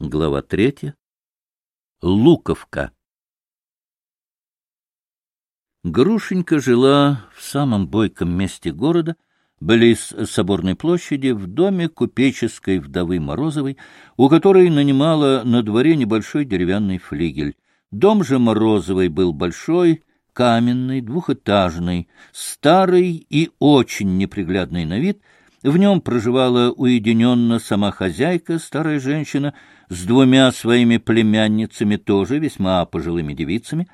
Глава 3. Луковка. Грушенька жила в самом бойком месте города, близ Соборной площади, в доме купеческой вдовы Морозовой, у которой нанимала на дворе небольшой деревянный флигель. Дом же Морозовой был большой, каменный, двухэтажный, старый и очень неприглядный на вид. В нем проживала уединенно сама хозяйка, старая женщина, с двумя своими племянницами, тоже весьма пожилыми девицами.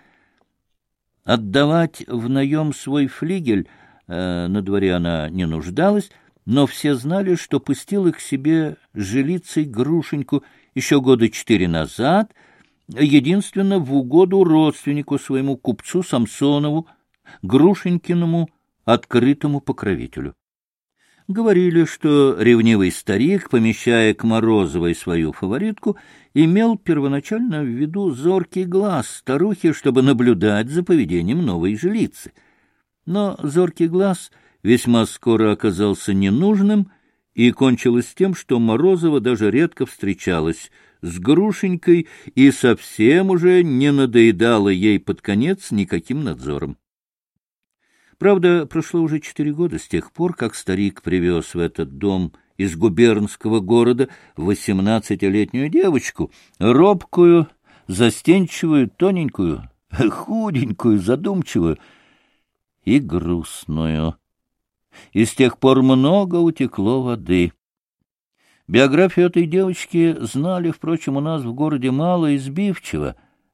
Отдавать в наем свой флигель на дворе она не нуждалась, но все знали, что пустила к себе жилицей Грушеньку еще 4 года назад, единственно в угоду родственнику своему купцу Самсонову, Грушенькиному открытому покровителю. Говорили, что ревнивый старик, помещая к Морозовой свою фаворитку, имел первоначально в виду зоркий глаз старухи, чтобы наблюдать за поведением новой жилицы. Но зоркий глаз весьма скоро оказался ненужным, и кончилось тем, что Морозова даже редко встречалась с Грушенькой и совсем уже не надоедала ей под конец никаким надзором. Правда, прошло уже 4 года с тех пор, как старик привез в этот дом из губернского города 18-летнюю девочку, робкую, застенчивую, тоненькую, худенькую, задумчивую и грустную. И с тех пор много утекло воды. Биографию этой девочки знали, впрочем, у нас в городе мало и сбивчиво.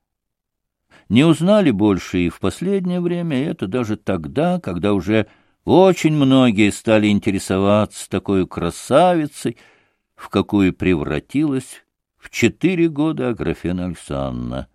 Не узнали больше и в последнее время, и это даже тогда, когда уже очень многие стали интересоваться такой красавицей, в какую превратилась в 4 года Аграфена Александровна.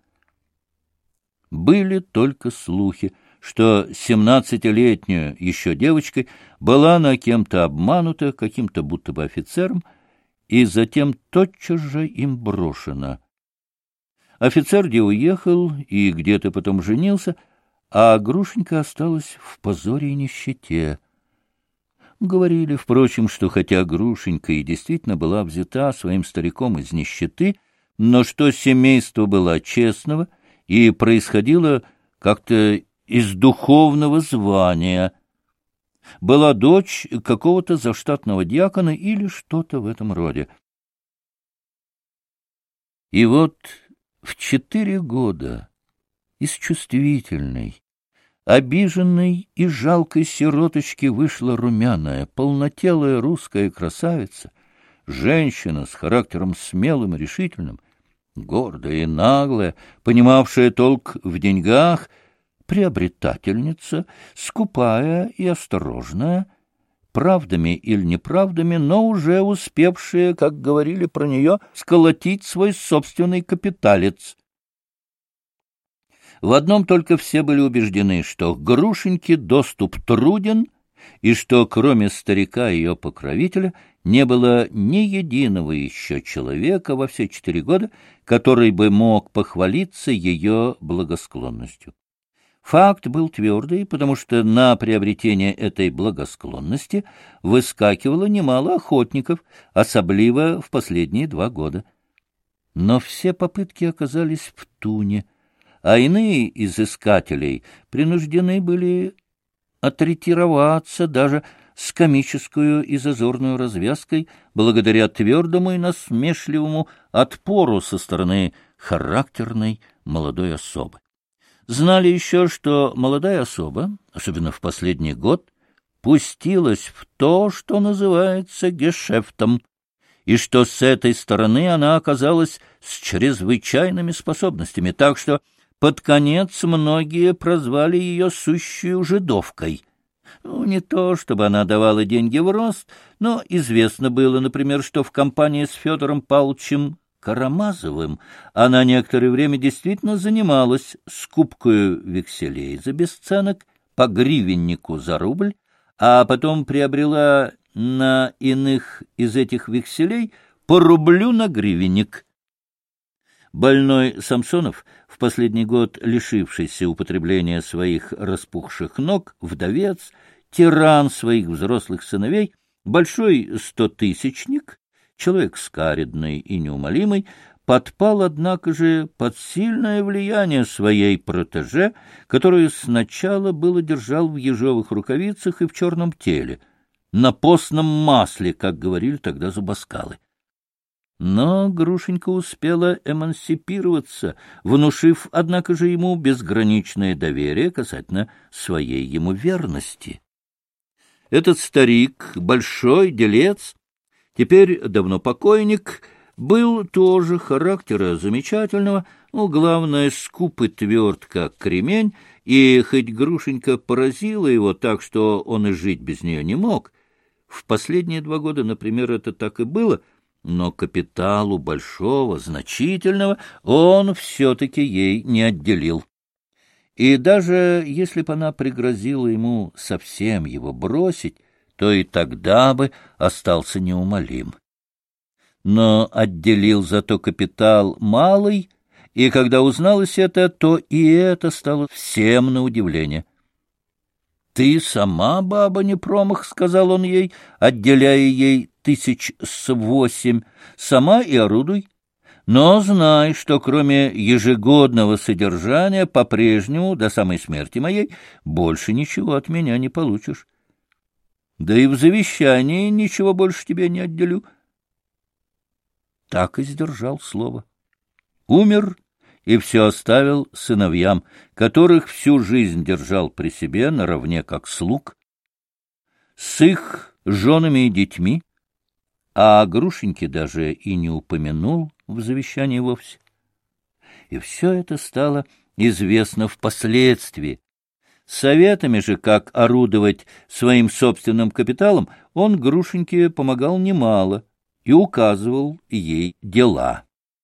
Были только слухи, что 17-летнюю еще девочкой была она кем-то обманута, каким-то будто бы офицером, и затем тотчас же им брошена. Офицер где уехал и где-то потом женился, а Грушенька осталась в позоре и нищете. Говорили, впрочем, что хотя Грушенька и действительно была взята своим стариком из нищеты, но что семейство было честного и происходило как-то из духовного звания. Была дочь какого-то заштатного дьякона или что-то в этом роде. И вот в 4 года из чувствительной, обиженной и жалкой сироточки вышла румяная, полнотелая русская красавица, женщина с характером смелым и решительным, гордая и наглая, понимавшая толк в деньгах, приобретательница, скупая и осторожная, правдами или неправдами, но уже успевшая, как говорили про нее, сколотить свой собственный капиталец. В одном только все были убеждены, что к Грушеньке доступ труден, и что кроме старика ее покровителя не было ни единого еще человека во все 4 года, который бы мог похвалиться ее благосклонностью. Факт был твердый, потому что на приобретение этой благосклонности выскакивало немало охотников, особливо в последние 2 года. Но все попытки оказались в туне, а иные из искателей принуждены были отретироваться даже с комическую и зазорную развязкой благодаря твердому и насмешливому отпору со стороны характерной молодой особы. Знали еще, что молодая особа, особенно в последний год, пустилась в то, что называется гешефтом, и что с этой стороны она оказалась с чрезвычайными способностями, так что под конец многие прозвали ее сущую жидовкой. Не то, чтобы она давала деньги в рост, но известно было, например, что в компании с Федором Павловичем Карамазовым она некоторое время действительно занималась скупкою векселей за бесценок, по гривеннику за рубль, а потом приобрела на иных из этих векселей по рублю на гривенник. Больной Самсонов, в последний год лишившийся употребления своих распухших ног, вдовец, тиран своих взрослых сыновей, большой 100-тысячник, человек скаредный и неумолимый, подпал, однако же, под сильное влияние своей протеже, которую сначала было держал в ежовых рукавицах и в черном теле, на постном масле, как говорили тогда зубоскалы. Но Грушенька успела эмансипироваться, внушив, однако же, ему безграничное доверие касательно своей ему верности. Этот старик, большой делец, теперь давно покойник, был тоже характера замечательного, но, главное, скуп и тверд, как кремень, и хоть Грушенька поразила его так, что он и жить без нее не мог, в последние 2 года, например, это так и было, но капиталу большого, значительного он все-таки ей не отделил. И даже если бы она пригрозила ему совсем его бросить, то и тогда бы остался неумолим. Но отделил зато капитал малый, и когда узналось это, то и это стало всем на удивление. — Ты сама, баба, не промах, — сказал он ей, отделяя ей 8 000, сама и орудуй. Но знай, что кроме ежегодного содержания по-прежнему, до самой смерти моей, больше ничего от меня не получишь. Да и в завещании ничего больше тебе не отделю. Так и сдержал слово. Умер и все оставил сыновьям, которых всю жизнь держал при себе наравне как слуг, с их женами и детьми, а о Грушеньке даже и не упомянул в завещании вовсе. И все это стало известно впоследствии. Советами же, как орудовать своим собственным капиталом, он Грушеньке помогал немало и указывал ей дела.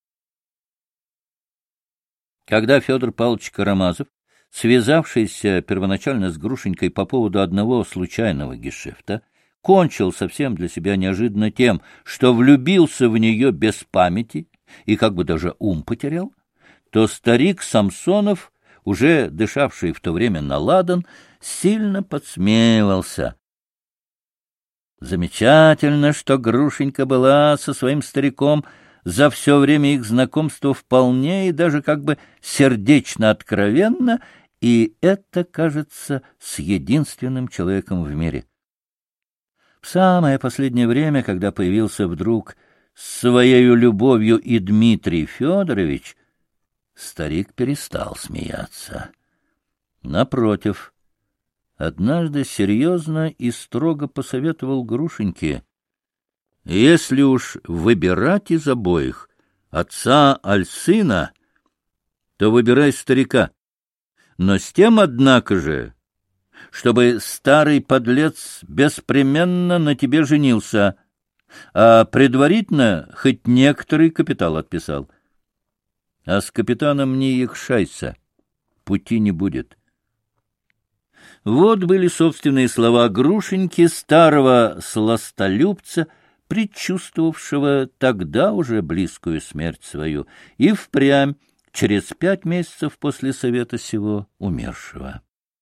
Когда Федор Павлович Карамазов, связавшийся первоначально с Грушенькой по поводу одного случайного гешефта, кончил совсем для себя неожиданно тем, что влюбился в нее без памяти и как бы даже ум потерял, то старик Самсонов, уже дышавший в то время на ладан, сильно подсмеивался. Замечательно, что Грушенька была со своим стариком за все время их знакомства вполне и даже как бы сердечно откровенно, и это, кажется, с единственным человеком в мире. В самое последнее время, когда появился вдруг своей любовью и Дмитрий Федорович, старик перестал смеяться. Напротив, однажды серьезно и строго посоветовал Грушеньке: если уж выбирать из обоих, отца аль сына, то выбирай старика. Но с тем, однако же, чтобы старый подлец беспременно на тебе женился, а предварительно хоть некоторый капитал отписал. А с капитаном не якшайся, пути не будет. Вот были собственные слова Грушеньки, старого сластолюбца, предчувствовавшего тогда уже близкую смерть свою, и впрямь через 5 месяцев после совета сего умершего.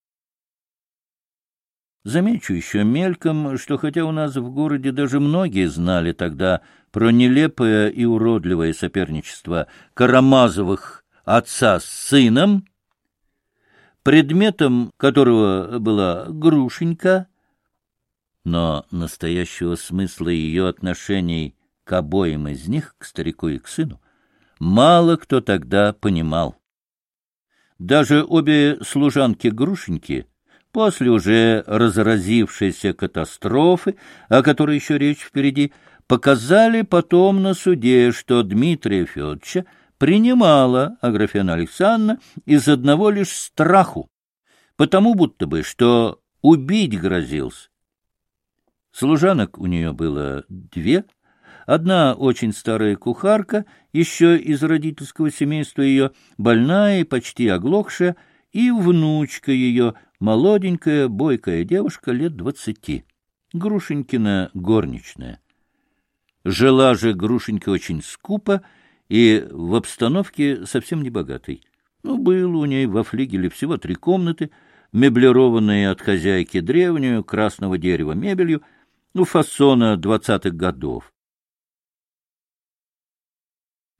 Замечу еще мельком, что хотя у нас в городе даже многие знали тогда про нелепое и уродливое соперничество Карамазовых отца с сыном, предметом которого была Грушенька, но настоящего смысла ее отношений к обоим из них, к старику и к сыну, мало кто тогда понимал. Даже обе служанки Грушеньки после уже разразившейся катастрофы, о которой еще речь впереди, показали потом на суде, что Дмитрия Федоровича принимала Аграфена Александровна из одного лишь страху, потому будто бы, что убить грозился. Служанок у нее было 2, одна очень старая кухарка, еще из родительского семейства ее, больная и почти оглохшая, и внучка ее, молоденькая, бойкая девушка лет 20, Грушенькина горничная. Жила же Грушенька очень скупо и в обстановке совсем небогатой. Было у ней во флигеле всего 3 комнаты, меблированные от хозяйки древнюю, красного дерева мебелью, фасона 20-х годов.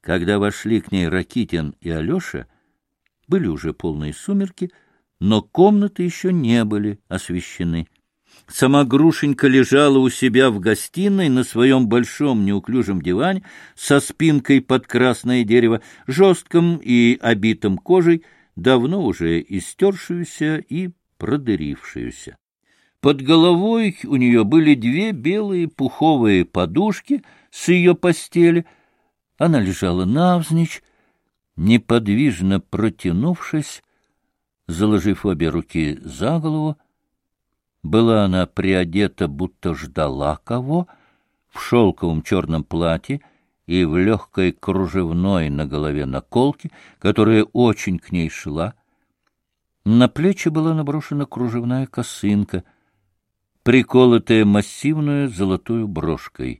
Когда вошли к ней Ракитин и Алеша, были уже полные сумерки, но комнаты еще не были освещены. Сама Грушенька лежала у себя в гостиной на своем большом неуклюжем диване со спинкой под красное дерево, жестком и обитым кожей, давно уже истершуюся и продырившуюся. Под головой у нее были две белые пуховые подушки с ее постели. Она лежала навзничь, неподвижно протянувшись, заложив обе руки за голову. Была она приодета, будто ждала кого, в шелковом черном платье и в легкой кружевной на голове наколке, которая очень к ней шла. На плечи была наброшена кружевная косынка, приколотая массивную золотую брошкой.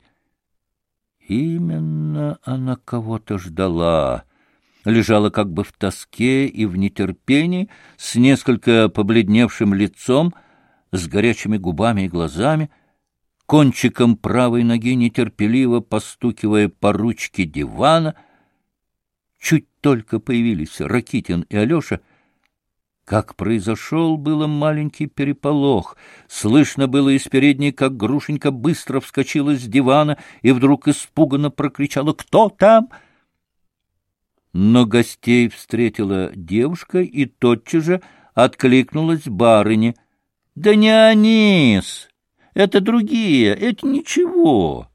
Именно она кого-то ждала, лежала как бы в тоске и в нетерпении, с несколько побледневшим лицом, с горячими губами и глазами, кончиком правой ноги нетерпеливо постукивая по ручке дивана. Чуть только появились Ракитин и Алеша, как произошел было маленький переполох. Слышно было из передней, как Грушенька быстро вскочила с дивана и вдруг испуганно прокричала: «Кто там?» Но гостей встретила девушка и тотчас же откликнулась барыне: «Да не они-с! Это другие, это ничего!»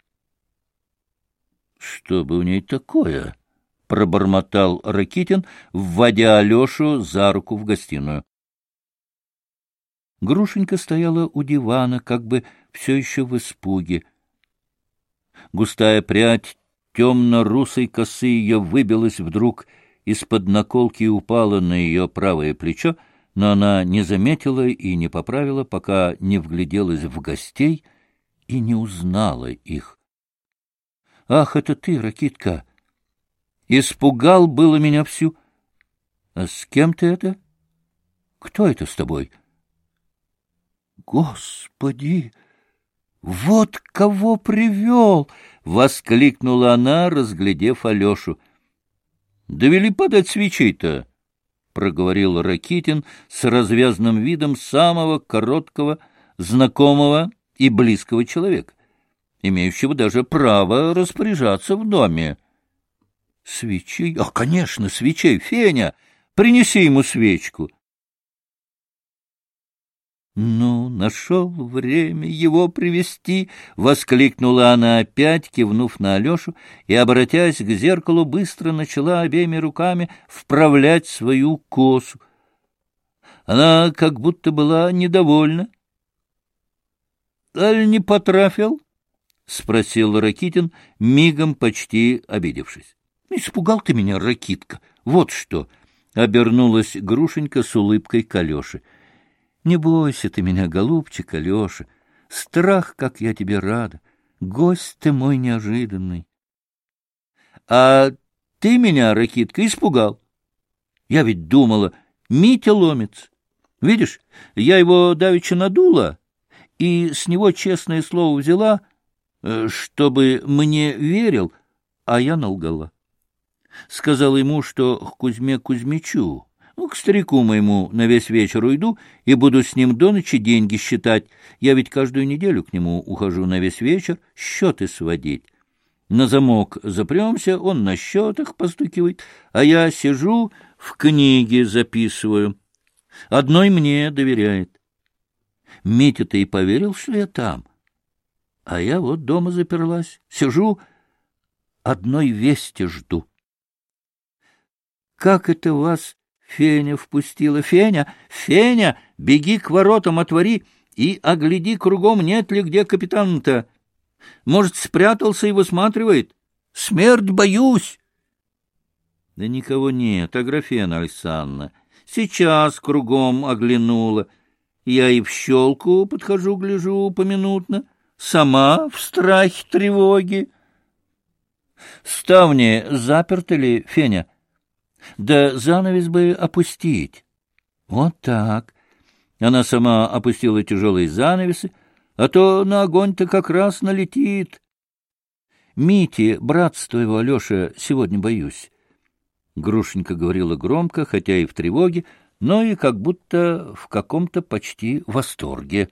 «Что бы у ней такое?» — пробормотал Ракитин, вводя Алешу за руку в гостиную. Грушенька стояла у дивана, как бы все еще в испуге. Густая прядь темно-русой косы ее выбилась вдруг из-под наколки и упала на ее правое плечо, но она не заметила и не поправила, пока не вгляделась в гостей и не узнала их. — Ах, это ты, Ракитка! Испугал было меня всю. А с кем ты это? Кто это с тобой? — Господи! Вот кого привел! — воскликнула она, разглядев Алешу. — Довели подать свечей-то! — проговорил Ракитин с развязным видом самого короткого, знакомого и близкого человека, имеющего даже право распоряжаться в доме. — Свечей? А, конечно, свечей! Феня, принеси ему свечку! — Ну, нашел время его привести! — воскликнула она опять, кивнув на Алешу, и, обратясь к зеркалу, быстро начала обеими руками вправлять свою косу. Она как будто была недовольна. — Аль не потрафил? — спросил Ракитин, мигом почти обидевшись. — Испугал ты меня, Ракитка, вот что! — обернулась Грушенька с улыбкой к Алёше. Не бойся ты меня, голубчик Алеша. Страх, как я тебе рада. Гость ты мой неожиданный. А ты меня, Ракитка, испугал. Я ведь думала, Митя ломец. Видишь, я его давеча надула и с него честное слово взяла, чтобы мне верил, а я налгала. Сказала ему, что к Кузьме Кузьмичу, к старику моему на весь вечер уйду и буду с ним до ночи деньги считать. Я ведь каждую неделю к нему ухожу на весь вечер счеты сводить. На замок запремся, он на счетах постукивает, а я сижу, в книге записываю. Одной мне доверяет. Митя-то и поверил, что я там. А я вот дома заперлась, сижу, одной вести жду. Как это вас Феня впустила? Феня, Феня, беги к воротам, отвори и огляди кругом, нет ли где капитан-то. Может, спрятался и высматривает? Смерть боюсь. Да никого нет, Аграфена Александровна. Сейчас кругом оглянула. Я и в щелку подхожу, гляжу поминутно. Сама в страхе, тревоге. Ставни заперты ли, Феня? Да занавес бы опустить. Вот так. Она сама опустила тяжелые занавесы, а то на огонь-то как раз налетит. Мити, братца твоего, Алеша, сегодня боюсь. Грушенька говорила громко, хотя и в тревоге, но и как будто в каком-то почти восторге.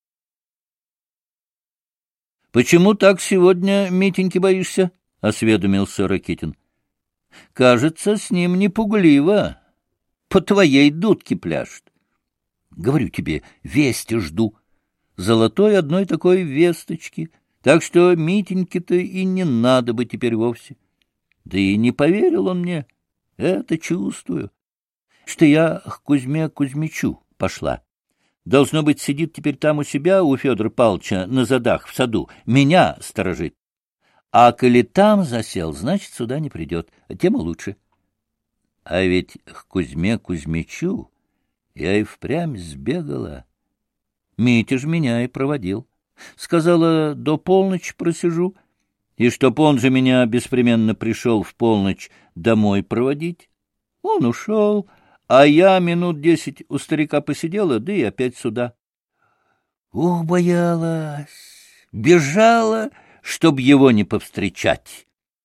— Почему так сегодня, Митеньки, боишься? — осведомился Ракитин. — Кажется, с ним не пугливо. По твоей дудке пляшет. Говорю тебе, вести жду. Золотой одной такой весточки. Так что Митеньке-то и не надо бы теперь вовсе. Да и не поверил он мне. Это чувствую. Что я к Кузьме Кузьмичу пошла. Должно быть, сидит теперь там у себя, у Федора Павловича, на задах в саду. Меня сторожит. А коли там засел, значит, сюда не придет. Тем и лучше. А ведь к Кузьме Кузьмичу я и впрямь сбегала. Митя ж меня и проводил. Сказала, до полночи просижу, и чтоб он же меня беспременно пришел в полночь домой проводить. Он ушел, а я минут 10 у старика посидела, да и опять сюда. Ух, боялась, бежала, чтоб его не повстречать.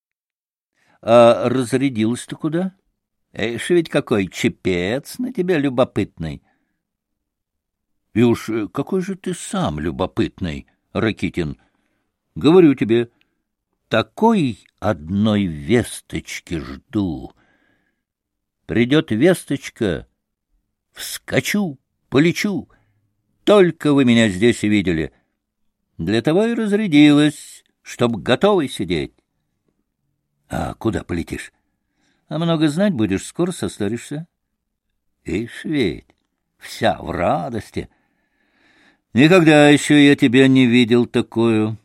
А разрядилась-то куда? Эш, ведь какой чепец на тебя любопытный. И уж какой же ты сам любопытный, Ракитин. Говорю тебе, такой одной весточки жду. Придет весточка, вскочу, полечу. Только вы меня здесь и видели. Для того и разрядилась, чтоб готовый сидеть. А куда полетишь? А много знать будешь, скоро состаришься. Ишь ведь, вся в радости. Никогда еще я тебя не видел такую.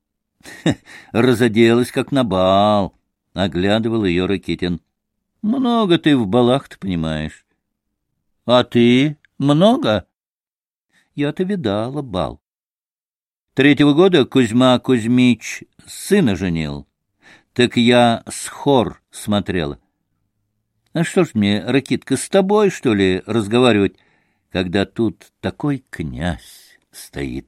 Разоделась, как на бал, — оглядывал ее Ракитин. Много ты в балах-то понимаешь. А ты много? Я-то видала бал. 3-го года Кузьма Кузьмич сына женил. Так я с хор смотрела. А что ж мне, Ракитка, с тобой, что ли, разговаривать, когда тут такой князь стоит?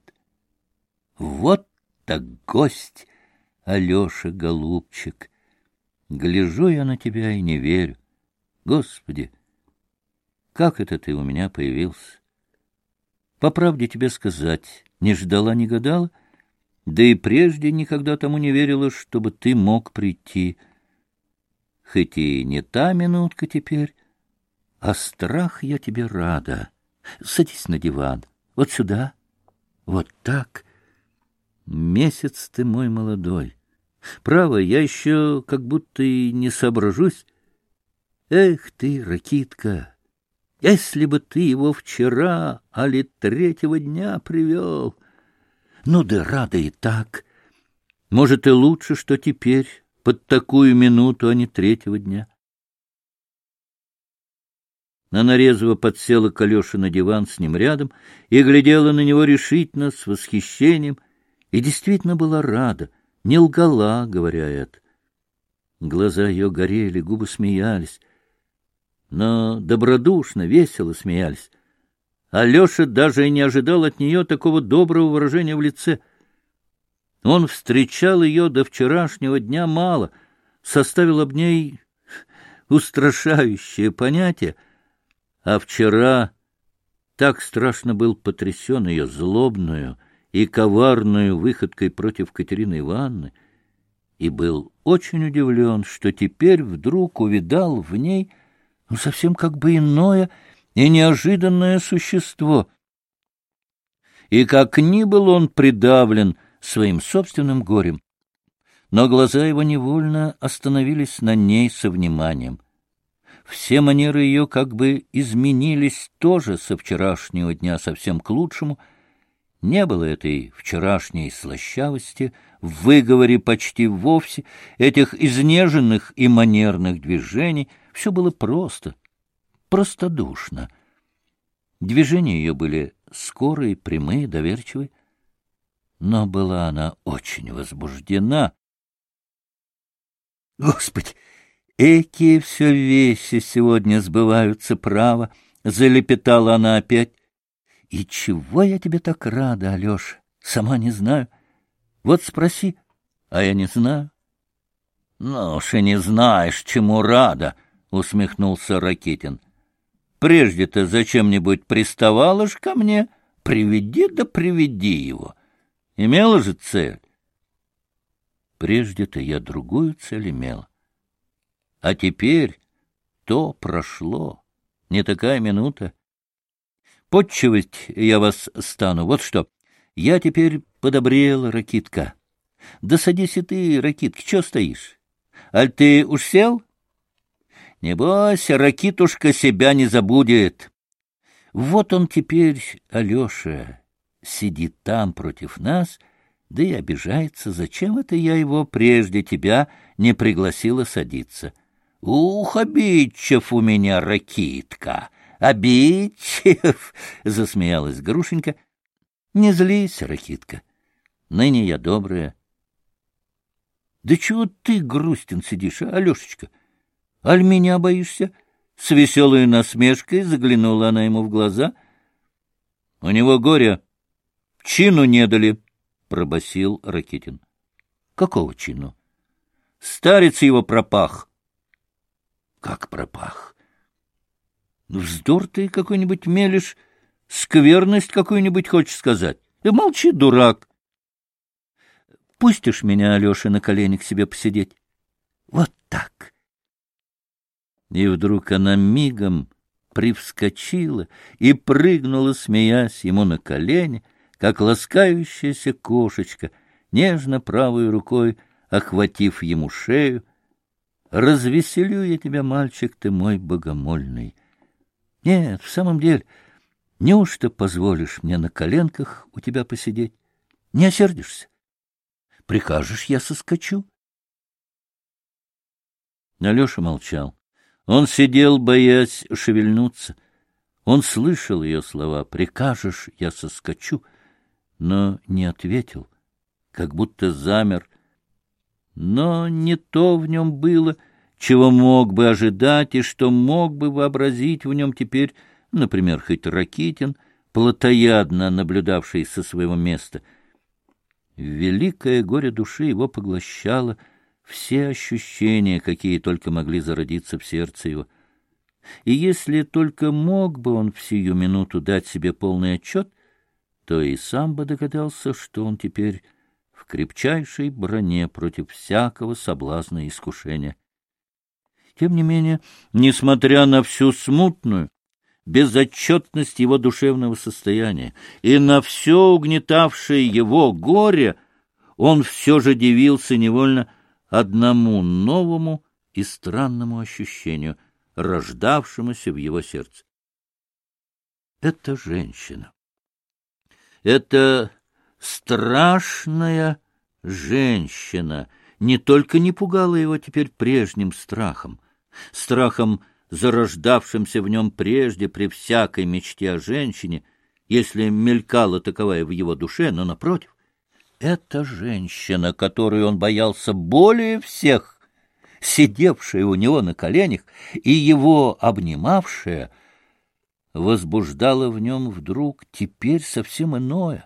Вот так гость, Алеша, голубчик. Гляжу я на тебя и не верю. Господи, как это ты у меня появился? По правде тебе сказать, не ждала, не гадала, да и прежде никогда тому не верила, чтобы ты мог прийти. Хоть и не та минутка теперь, а страх я тебе рада. Садись на диван, вот сюда, вот так. Месяц ты мой молодой. Право, я еще как будто и не соображусь. Эх ты, Ракитка, если бы ты его вчера, али 3-го дня привел. Ну да рада и так. Может, и лучше, что теперь, под такую минуту, а не 3-го дня. Она резво подсела к Алёше на диван с ним рядом и глядела на него решительно, с восхищением, и действительно была рада, не лгала, говоря это. Глаза ее горели, губы смеялись, но добродушно, весело смеялись. Алеша даже и не ожидал от нее такого доброго выражения в лице. Он встречал ее до вчерашнего дня мало, составил об ней устрашающее понятие, а вчера так страшно был потрясен ее злобную и коварную выходкой против Катерины Ивановны, и был очень удивлен, что теперь вдруг увидал в ней совсем как бы иное и неожиданное существо. И как ни был он придавлен своим собственным горем, но глаза его невольно остановились на ней со вниманием. Все манеры ее как бы изменились тоже со вчерашнего дня совсем к лучшему. Не было этой вчерашней слащавости, в выговоре почти вовсе, этих изнеженных и манерных движений. Все было просто, простодушно. Движения ее были скорые, прямые, доверчивые. Но была она очень возбуждена. Господи, экие все вещи сегодня сбываются, право, — залепетала она опять. И чего я тебе так рада, Алеша? Сама не знаю. Вот спроси, а я не знаю. Ну уж и не знаешь, чему рада, — усмехнулся Ракитин. Прежде-то зачем-нибудь приставала ж ко мне? Приведи да приведи его. Имела же цель. Прежде-то я другую цель имел. А теперь то прошло. Не такая минута. Подчивать я вас стану. Вот что. Я теперь подобрел, Ракитка. Да садись и ты, Ракитка, чё стоишь? Аль ты уж сел? Небось, Ракитушка себя не забудет. Вот он теперь, Алеша, сидит там против нас, да и обижается, зачем это я его прежде тебя не пригласила садиться. Ух, обидчив у меня Ракитка, обидчив, — засмеялась Грушенька. Не злись, Ракитка, ныне я добрая. Да чего ты, грустен, сидишь, Алешечка? Аль меня боишься? С веселой насмешкой заглянула она ему в глаза. — У него горе. Чину не дали, — пробасил Ракитин. — Какого чину? — Старец его пропах. — Как пропах? — Вздор ты какой-нибудь мелешь, скверность какую-нибудь хочешь сказать. Молчи, дурак. Пустишь меня, Алеша, на колени к себе посидеть? Вот так. И вдруг она мигом привскочила и прыгнула, смеясь, ему на колени, как ласкающаяся кошечка, нежно правой рукой охватив ему шею. «Развеселю я тебя, мальчик ты мой богомольный. Нет, в самом деле, неужто позволишь мне на коленках у тебя посидеть? Не осердишься? Прикажешь, я соскочу?» Алеша молчал. Он сидел, боясь шевельнуться. Он слышал ее слова «прикажешь, я соскочу», но не ответил, как будто замер. Но не то в нем было, чего мог бы ожидать и что мог бы вообразить в нем теперь, например, хоть Ракитин, плотоядно наблюдавший со своего места. Великое горе души его поглощало все ощущения, какие только могли зародиться в сердце его. И если только мог бы он в сию минуту дать себе полный отчет, то и сам бы догадался, что он теперь в крепчайшей броне против всякого соблазна и искушения. Тем не менее, несмотря на всю смутную безотчетность его душевного состояния и на все угнетавшее его горе, он все же дивился невольно одному новому и странному ощущению, рождавшемуся в его сердце. Это женщина. Это страшная женщина не только не пугала его теперь прежним страхом, зарождавшимся в нем прежде при всякой мечте о женщине, если мелькала таковая в его душе, но, напротив, эта женщина, которую он боялся более всех, сидевшая у него на коленях и его обнимавшая, возбуждала в нем вдруг теперь совсем иное,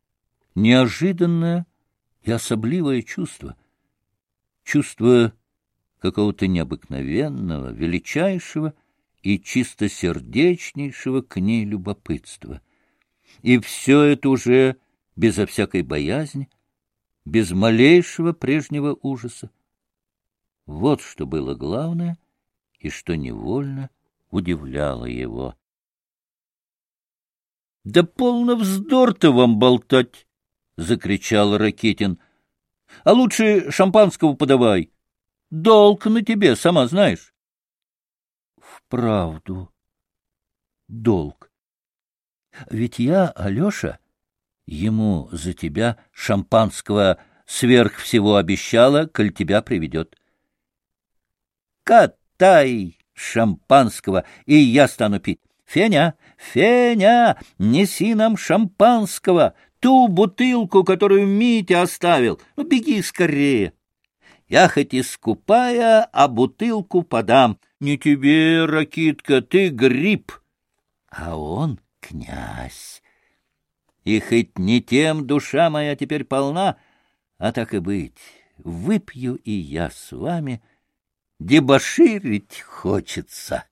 неожиданное и особливое чувство, чувство какого-то необыкновенного, величайшего и чистосердечнейшего к ней любопытства. И все это уже безо всякой боязни, без малейшего прежнего ужаса. Вот что было главное и что невольно удивляло его. — Да полно вздор-то вам болтать! — закричал Ракитин. — А лучше шампанского подавай. Долг на тебе, сама знаешь. — Вправду, долг. Ведь я, Алеша, ему за тебя шампанского сверх всего обещала, коль тебя приведет. Катай шампанского, и я стану пить. Феня, Феня, неси нам шампанского, ту бутылку, которую Митя оставил. Ну, беги скорее. Я хоть и скупая, а бутылку подам. Не тебе, Ракитка, ты гриб, а он князь. И хоть не тем душа моя теперь полна, а так и быть, выпью и я с вами. Дебоширить хочется.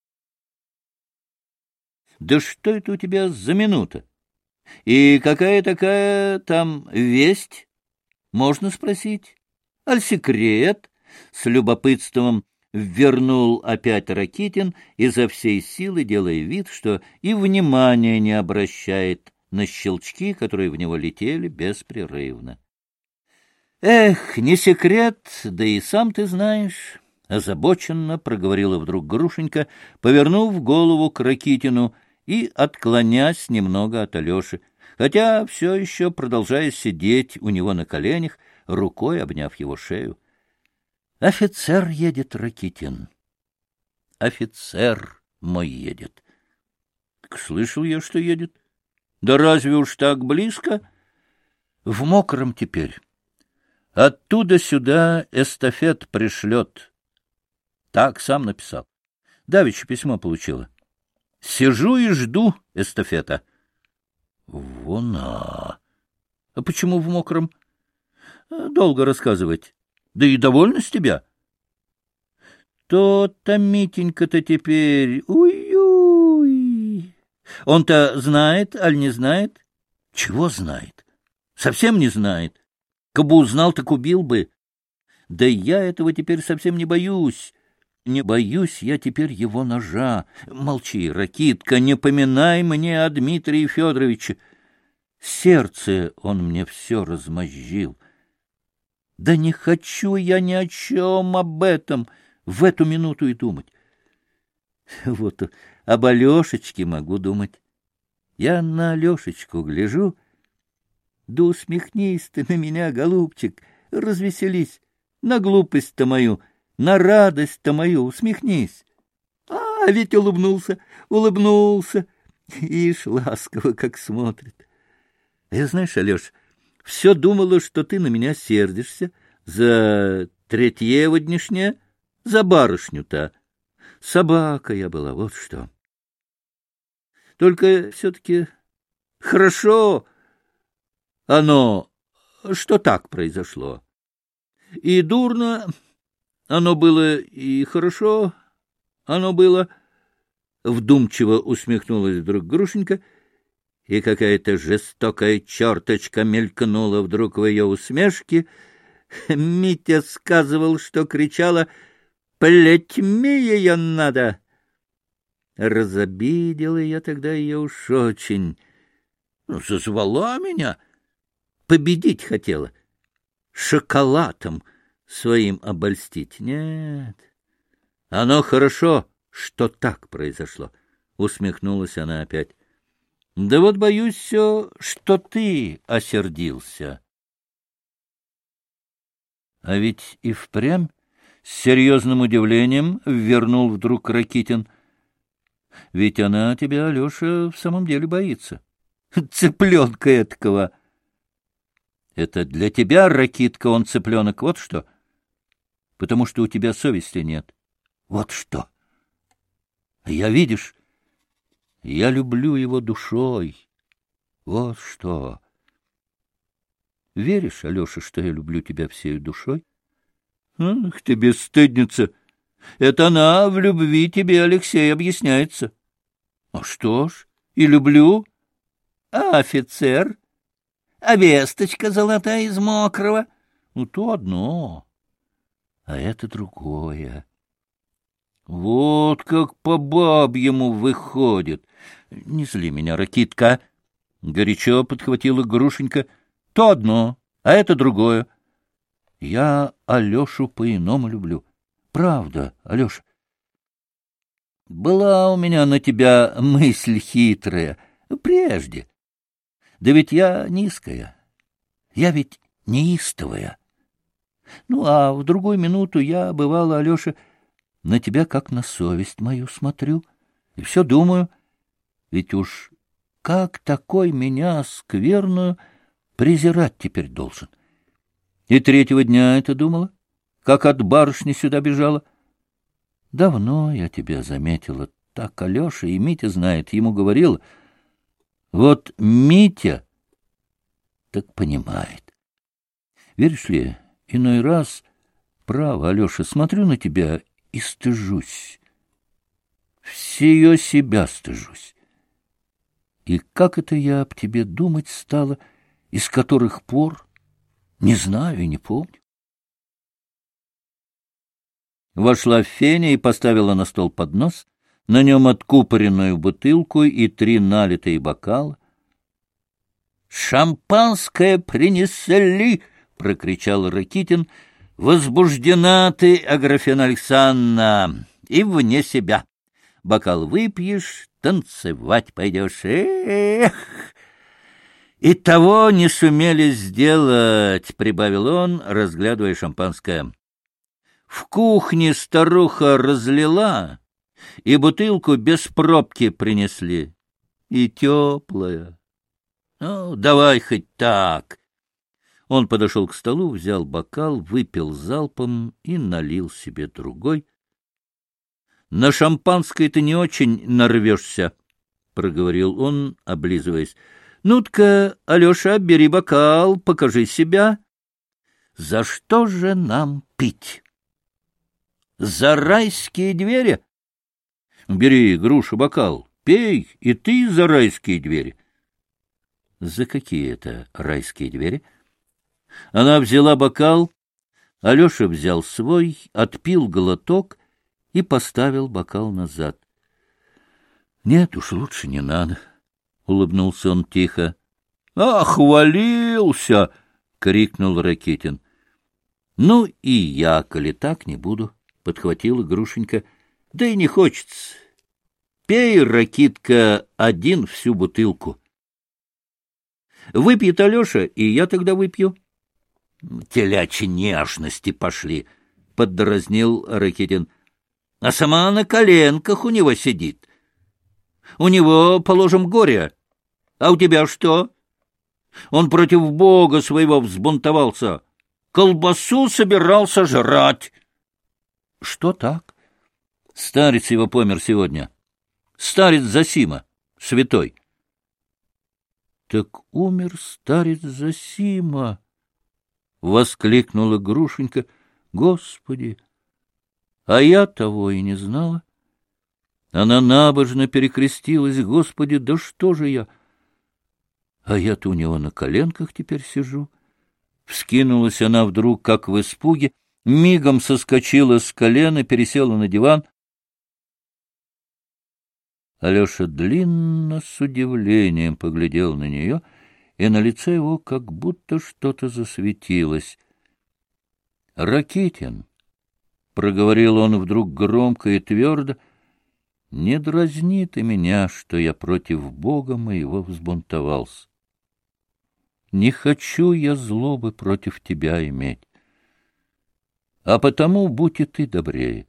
Да что это у тебя за минута? И какая такая там весть? Можно спросить? Аль секрет? С любопытством вернул опять Ракитин, изо всей силы делая вид, что и внимания не обращает на щелчки, которые в него летели беспрерывно. Эх, не секрет, да и сам ты знаешь, озабоченно проговорила вдруг Грушенька, повернув голову к Ракитину и отклонясь немного от Алеши, хотя все еще продолжая сидеть у него на коленях, рукой обняв его шею. Офицер едет, Ракитин. Офицер мой едет. Слышал я, что едет. Да разве уж так близко? В Мокром теперь. Оттуда сюда эстафет пришлет. Так сам написал. Давеча письмо получила. Сижу и жду эстафета. Вон, а почему в Мокром? Долго рассказывать. Да и довольна с тебя? То-то Митенька-то теперь... Уй-уй! Он-то знает, аль не знает? Чего знает? Совсем не знает. Кабы узнал, так убил бы. Да я этого теперь совсем не боюсь. Не боюсь я теперь его ножа. Молчи, Ракитка, не поминай мне о Дмитрии Федоровиче. Сердце он мне все размозжил. Да не хочу я ни о чем об этом в эту минуту и думать. Вот об Алешечке могу думать. Я на Алешечку гляжу. Да усмехнись ты на меня, голубчик, развеселись. На глупость-то мою, на радость-то мою усмехнись. А ведь улыбнулся. Ишь, ласково как смотрит. Я, знаешь, Алеш, все думала, что ты на меня сердишься за третьеводняшнее, за барышню-то. Собака я была, вот что. Только все-таки хорошо оно, что так произошло. И дурно оно было, и хорошо оно было. Вдумчиво усмехнулась вдруг Грушенька, и какая-то жестокая черточка мелькнула вдруг в ее усмешке. Митя сказывал, что кричала «Плетьми ее надо!» Разобидела я тогда ее уж очень. Созвала меня, победить хотела, шоколадом своим обольстить. Нет, оно хорошо, что так произошло, усмехнулась она опять. Да вот боюсь все, что ты осердился. А ведь и впрямь с серьезным удивлением вернул вдруг Ракитин. Ведь она тебя, Алеша, в самом деле боится. Цыпленка эткого. Это для тебя, Ракитка, он цыпленок, вот что. Потому что у тебя совести нет. Вот что. Я, видишь, я люблю его душой. Вот что. Веришь, Алеша, что я люблю тебя всей душой? Ах ты, бесстыдница! Это она в любви тебе, Алексей, объясняется. А что ж, и люблю. А офицер? А весточка золотая из Мокрого? Ну, то одно, а это другое. Вот как по бабьему выходит. Не зли меня, Ракитка. Горячо подхватила Грушенька. То одно, а это другое. Я Алешу по-иному люблю. Правда, Алеша. Была у меня на тебя мысль хитрая прежде. Да ведь я низкая, я ведь неистовая. Ну, а в другую минуту я, бывало, Алеша, на тебя как на совесть мою смотрю и все думаю, ведь уж как такой меня скверную презирать теперь должен. И третьего дня это думала, как от барышни сюда бежала. Давно я тебя заметила, так Алеша, и Митя знает, ему говорила. Вот Митя так понимает. Веришь ли, Иной раз, право, Алеша, смотрю на тебя и стыжусь. Всеё себя стыжусь. И как это я об тебе думать стала, и с которых пор, не знаю и не помню. Вошла Феня и поставила на стол поднос, на нем откупоренную бутылку и 3 налитые бокала. «Шампанское принесли!» — прокричал Ракитин. «Возбуждена ты, Аграфена Александровна, и вне себя. Бокал выпьешь, танцевать пойдешь. Эх! И того не сумели сделать», — прибавил он, разглядывая шампанское. «В кухне старуха разлила, и бутылку без пробки принесли. И теплая. Ну, давай хоть так». Он подошел к столу, взял бокал, выпил залпом и налил себе другой. «На шампанское ты не очень нарвешься», — проговорил он, облизываясь. «Ну-ка, Алеша, бери бокал, покажи себя. За что же нам пить? За райские двери? Бери, Груша, бокал, пей, и ты за райские двери». «За какие это райские двери?» Она взяла бокал, Алеша взял свой, отпил глоток и поставил бокал назад. «Нет уж, лучше не надо», — улыбнулся он тихо. «Охвалился!» — крикнул Ракитин. «Ну и я, коли так, не буду», — подхватила Грушенька. «Да и не хочется. Пей, Ракитка, один всю бутылку. Выпьет Алеша, и я тогда выпью». «Телячьи нежности пошли», — поддразнил Ракитин. «А сама на коленках у него сидит. У него, положим, горе. А у тебя что? Он против Бога своего взбунтовался. Колбасу собирался жрать». «Что так?» «Старец его помер сегодня. Старец Зосима, святой». «Так умер старец Зосима!» — воскликнула Грушенька. «Господи! А я того и не знала». Она набожно перекрестилась. «Господи, да что же я? А я-то у него на коленках теперь сижу». Вскинулась она вдруг, как в испуге, мигом соскочила с колена, пересела на диван. Алеша длинно, с удивлением поглядел на нее, и на лице его как будто что-то засветилось. «Ракитин», — проговорил он вдруг громко и твердо, — «не дразни ты меня, что я против Бога моего взбунтовался. Не хочу я злобы против тебя иметь, а потому будь и ты добрее.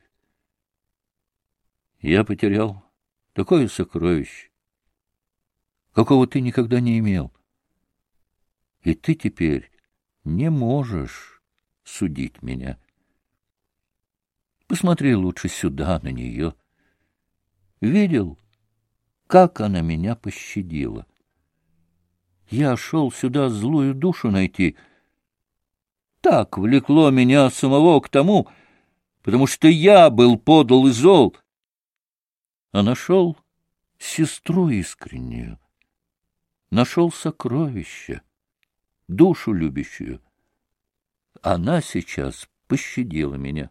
Я потерял такое сокровище, какого ты никогда не имел, и ты теперь не можешь судить меня. Посмотри лучше сюда, на нее. Видел, как она меня пощадила? Я шел сюда злую душу найти. Так влекло меня самого к тому, потому что я был подл и зол. А нашел сестру искреннюю, нашел сокровище, душу любящую. Она сейчас пощадила меня.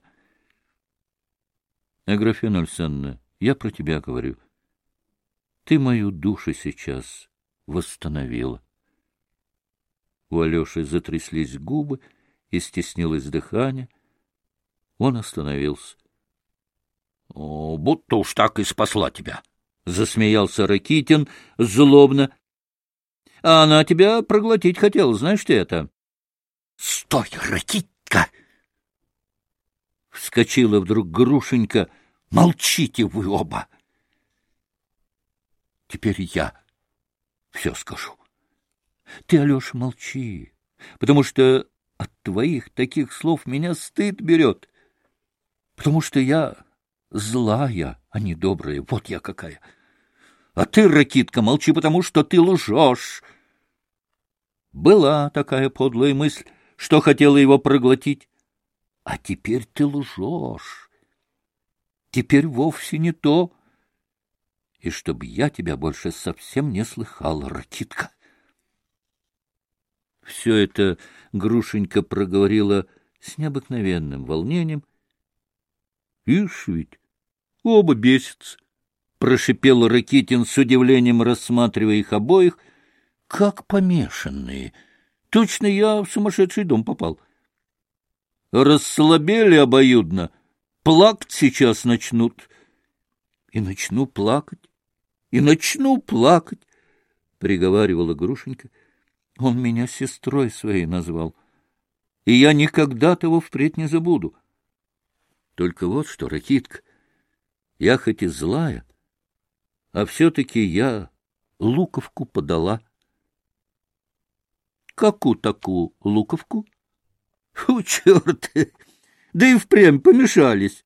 Аграфена Александровна, я про тебя говорю. Ты мою душу сейчас восстановила. У Алеши затряслись губы и стеснилось дыхание. Он остановился. — Будто уж так и спасла тебя, — засмеялся Ракитин злобно. — А она тебя проглотить хотела, знаешь ты это? — Стой, Ракитка! — вскочила вдруг Грушенька. — Молчите вы оба! Теперь я все скажу. Ты, Алеша, молчи, потому что от твоих таких слов меня стыд берет, потому что я злая, а не добрая, вот я какая. А ты, Ракитка, молчи, потому что ты лжешь. Была такая подлая мысль, что хотела его проглотить. А теперь ты лжешь. Теперь вовсе не то. И чтоб я тебя больше совсем не слыхал, Ракитка. Все это Грушенька проговорила с необыкновенным волнением. — Ишь ведь, оба бесятся, — прошипел Ракитин с удивлением, рассматривая их обоих, — как помешанные. Точно я в сумасшедший дом попал. Расслабели обоюдно, плакать сейчас начнут. И начну плакать, — приговаривала Грушенька. Он меня сестрой своей назвал, и я никогда того впредь не забуду. Только вот что, Ракитка, я хоть и злая, а все-таки я луковку подала. Какую такую луковку? Фу, черт! Да и впрямь помешались.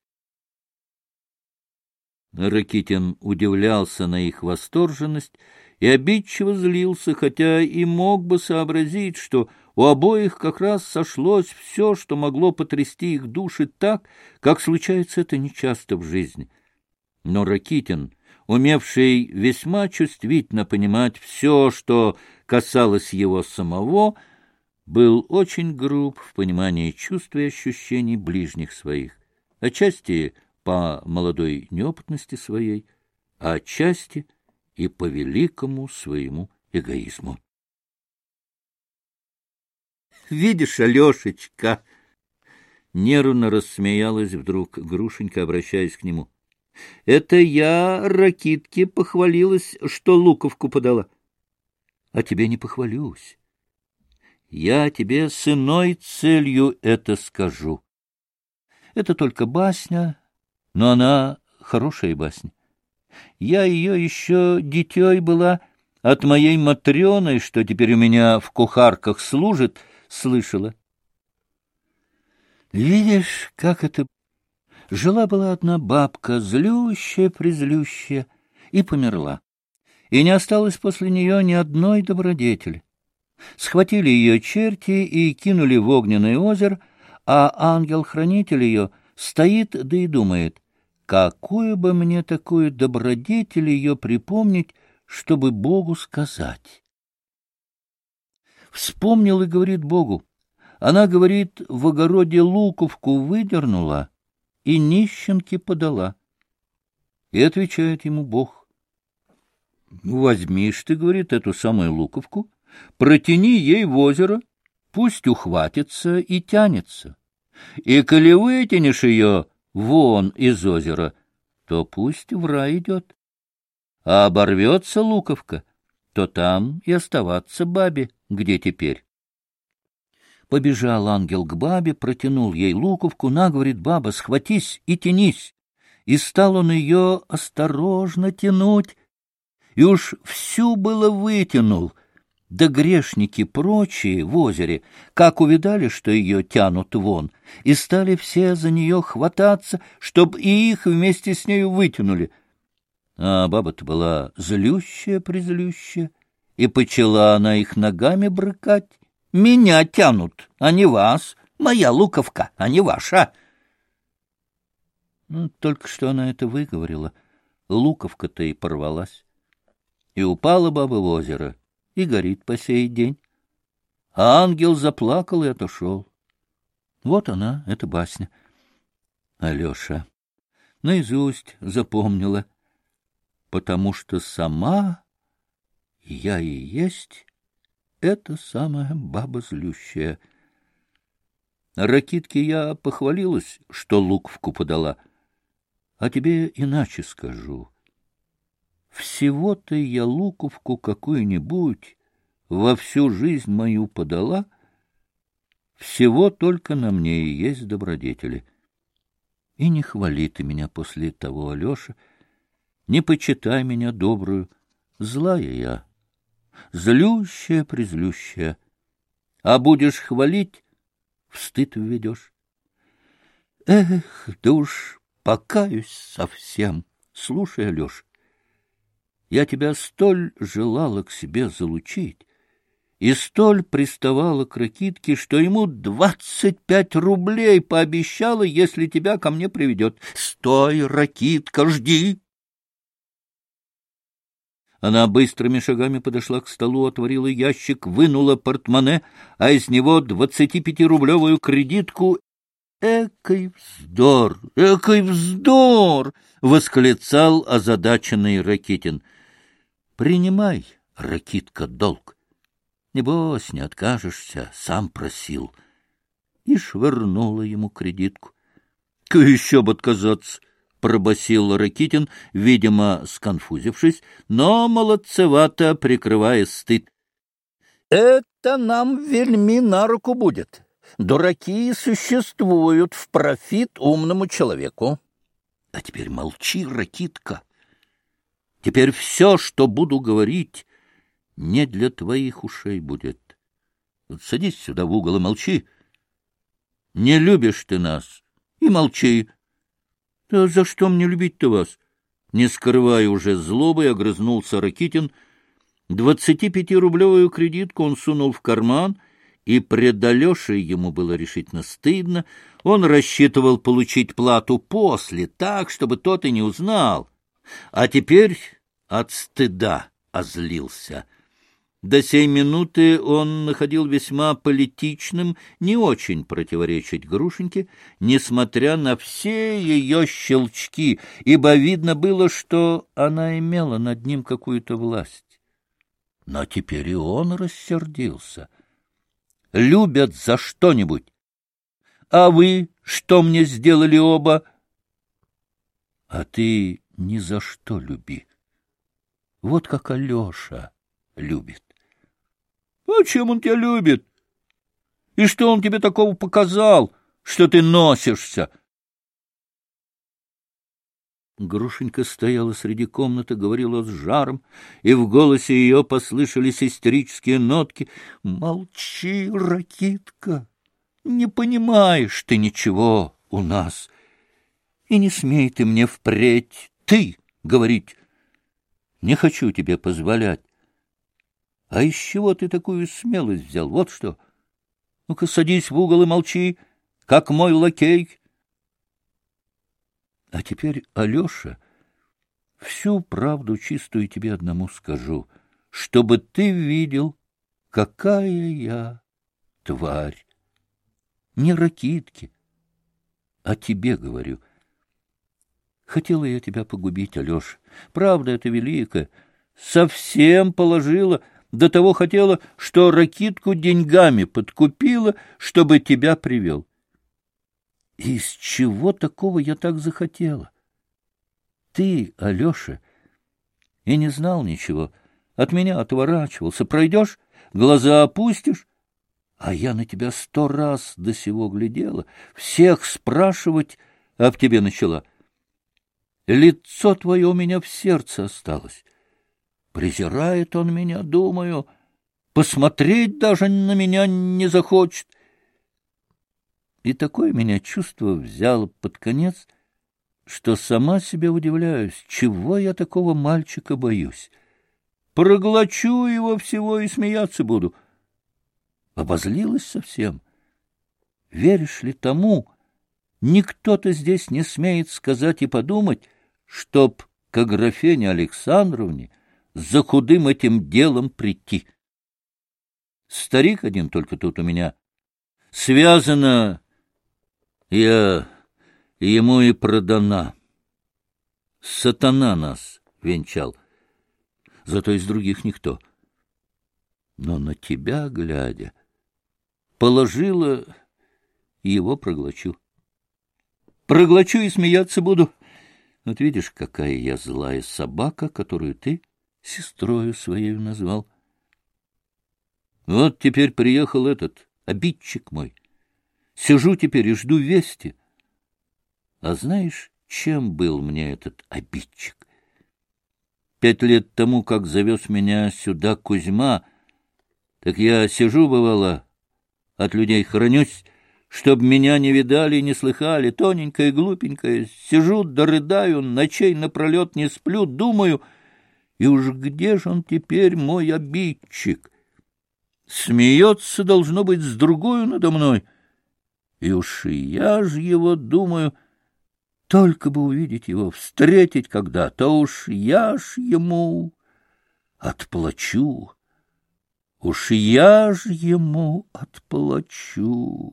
Ракитин удивлялся на их восторженность и обидчиво злился, хотя и мог бы сообразить, что у обоих как раз сошлось все, что могло потрясти их души так, как случается это нечасто в жизни. Но Ракитин, умевший весьма чувствительно понимать все, что касалось его самого, был очень груб в понимании чувств и ощущений ближних своих, отчасти по молодой неопытности своей, а отчасти и по великому своему эгоизму. — Видишь, Алешечка! — нервно рассмеялась вдруг Грушенька, обращаясь к нему. — Это я Ракитке похвалилась, что луковку подала. А тебе не похвалюсь. Я тебе с иной целью это скажу. Это только басня, но она хорошая басня. Я ее еще дитей была от моей Матрёны, что теперь у меня в кухарках служит, слышала. Видишь, как это... Жила-была одна бабка, злющая-презлющая, и померла. И не осталось после нее ни одной добродетели. Схватили ее черти и кинули в огненное озеро, а ангел-хранитель ее стоит да и думает, какую бы мне такую добродетель ее припомнить, чтобы Богу сказать. Вспомнил и говорит Богу. Она, говорит, в огороде луковку выдернула и нищенке подала. И отвечает ему Бог. Возьмишь ты, говорит, эту самую луковку, протяни ей в озеро, пусть ухватится и тянется. И коли вытянешь ее вон из озера, то пусть в рай идет. А оборвется луковка, то там и оставаться бабе, где теперь. Побежал ангел к бабе, протянул ей луковку, на, говорит баба, схватись и тянись. И стал он ее осторожно тянуть, и уж всю было вытянул. Да грешники прочие в озере, как увидали, что ее тянут вон, и стали все за нее хвататься, чтоб и их вместе с нею вытянули. А баба-то была злющая-презлющая, и почала она их ногами брыкать. Меня тянут, а не вас. Моя луковка, а не ваша. Ну, только что она это выговорила, луковка-то и порвалась. И упала баба в озеро, и горит по сей день. А ангел заплакал и отошел. Вот она, эта басня. Алеша наизусть запомнила, потому что сама я и есть эта самая баба злющая. Ракитке я похвалилась, что луковку подала, а тебе иначе скажу. Всего-то я луковку какую-нибудь во всю жизнь мою подала, всего только на мне и есть добродетели. И не хвали ты меня после того, Алеша, не почитай меня добрую, злая я, злющая-презлющая, а будешь хвалить, в стыд введешь. Эх, да уж покаюсь совсем. Слушай, Алеша, я тебя столь желала к себе залучить, и столь приставала к Ракитке, что ему 25 рублей пообещала, если тебя ко мне приведет. «Стой, Ракитка, жди!» Она быстрыми шагами подошла к столу, отворила ящик, вынула портмоне, а из него 25-рублевую кредитку. «Экой вздор! Экой вздор!» — восклицал озадаченный Ракитин. «Принимай, Ракитка, долг. Небось, не откажешься, сам просил». И швырнула ему кредитку. — Еще бы отказаться! — пробасил Ракитин, видимо, сконфузившись, но молодцевато прикрывая стыд. — Это нам вельми на руку будет. Дураки существуют в профит умному человеку. — А теперь молчи, Ракитка. Теперь все, что буду говорить, не для твоих ушей будет. Вот садись сюда в угол и молчи. Не любишь ты нас, и молчи. — Да за что мне любить-то вас? Не скрывая уже злобой, огрызнулся Ракитин. 25-рублевую кредитку он сунул в карман, и пред Алешей ему было решительно стыдно. Он рассчитывал получить плату после, так, чтобы тот и не узнал. А теперь от стыда озлился. До сей минуты он находил весьма политичным не очень противоречить Грушеньке, несмотря на все ее щелчки, ибо видно было, что она имела над ним какую-то власть. Но теперь и он рассердился. «Любят за что-нибудь. А вы что мне сделали оба?» «А ты ни за что люби. Вот как Алеша любит». — А чем он тебя любит? И что он тебе такого показал, что ты носишься? Грушенька стояла среди комнаты, говорила с жаром, и в голосе ее послышались истерические нотки. — Молчи, Ракитка, не понимаешь ты ничего у нас. И не смей ты мне впредь «ты» говорить. Не хочу тебе позволять. А из чего ты такую смелость взял? Вот что. Ну-ка, садись в угол и молчи, как мой лакей. А теперь, Алеша, всю правду чистую тебе одному скажу, чтобы ты видел, какая я тварь. Не Ракитке, а тебе говорю. Хотела я тебя погубить, Алеша. Правда это великая. Совсем положила... До того хотела, что Ракитку деньгами подкупила, чтобы тебя привел. Из чего такого я так захотела? Ты, Алеша, и не знал ничего, от меня отворачивался. Пройдешь, глаза опустишь, а я на тебя 100 раз до сего глядела, всех спрашивать об тебе начала. Лицо твое у меня в сердце осталось. Презирает он меня, думаю, посмотреть даже на меня не захочет. И такое меня чувство взяло под конец, что сама себе удивляюсь, чего я такого мальчика боюсь. Проглочу его всего и смеяться буду. Обозлилась совсем. Веришь ли тому, никто-то здесь не смеет сказать и подумать, чтоб к Аграфене Александровне за худым этим делом прийти. Старик один только тут у меня. Связано, я ему и продана. Сатана нас венчал, зато из других никто. Но на тебя, глядя, положила, его проглочу. Проглочу и смеяться буду. Вот видишь, какая я злая собака, которую ты сестрою своею назвал. Вот теперь приехал этот обидчик мой. Сижу теперь и жду вести. А знаешь, чем был мне этот обидчик? 5 лет тому, как завез меня сюда Кузьма, так я сижу, бывало, от людей хранюсь, чтоб меня не видали и не слыхали, тоненькая и глупенькая, сижу да рыдаю, ночей напролет не сплю, думаю, и уж где же он теперь, мой обидчик? Смеется, должно быть, с другою надо мной. И уж и я ж его думаю, только бы увидеть его, встретить когда-то, уж я ж ему отплачу. Уж я ж ему отплачу.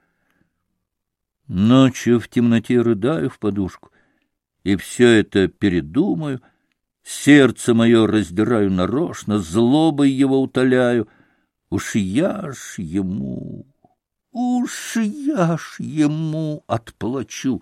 Ночью в темноте рыдаю в подушку, и все это передумаю, сердце мое раздираю нарочно, злобой его утоляю. Уж я ж ему отплачу.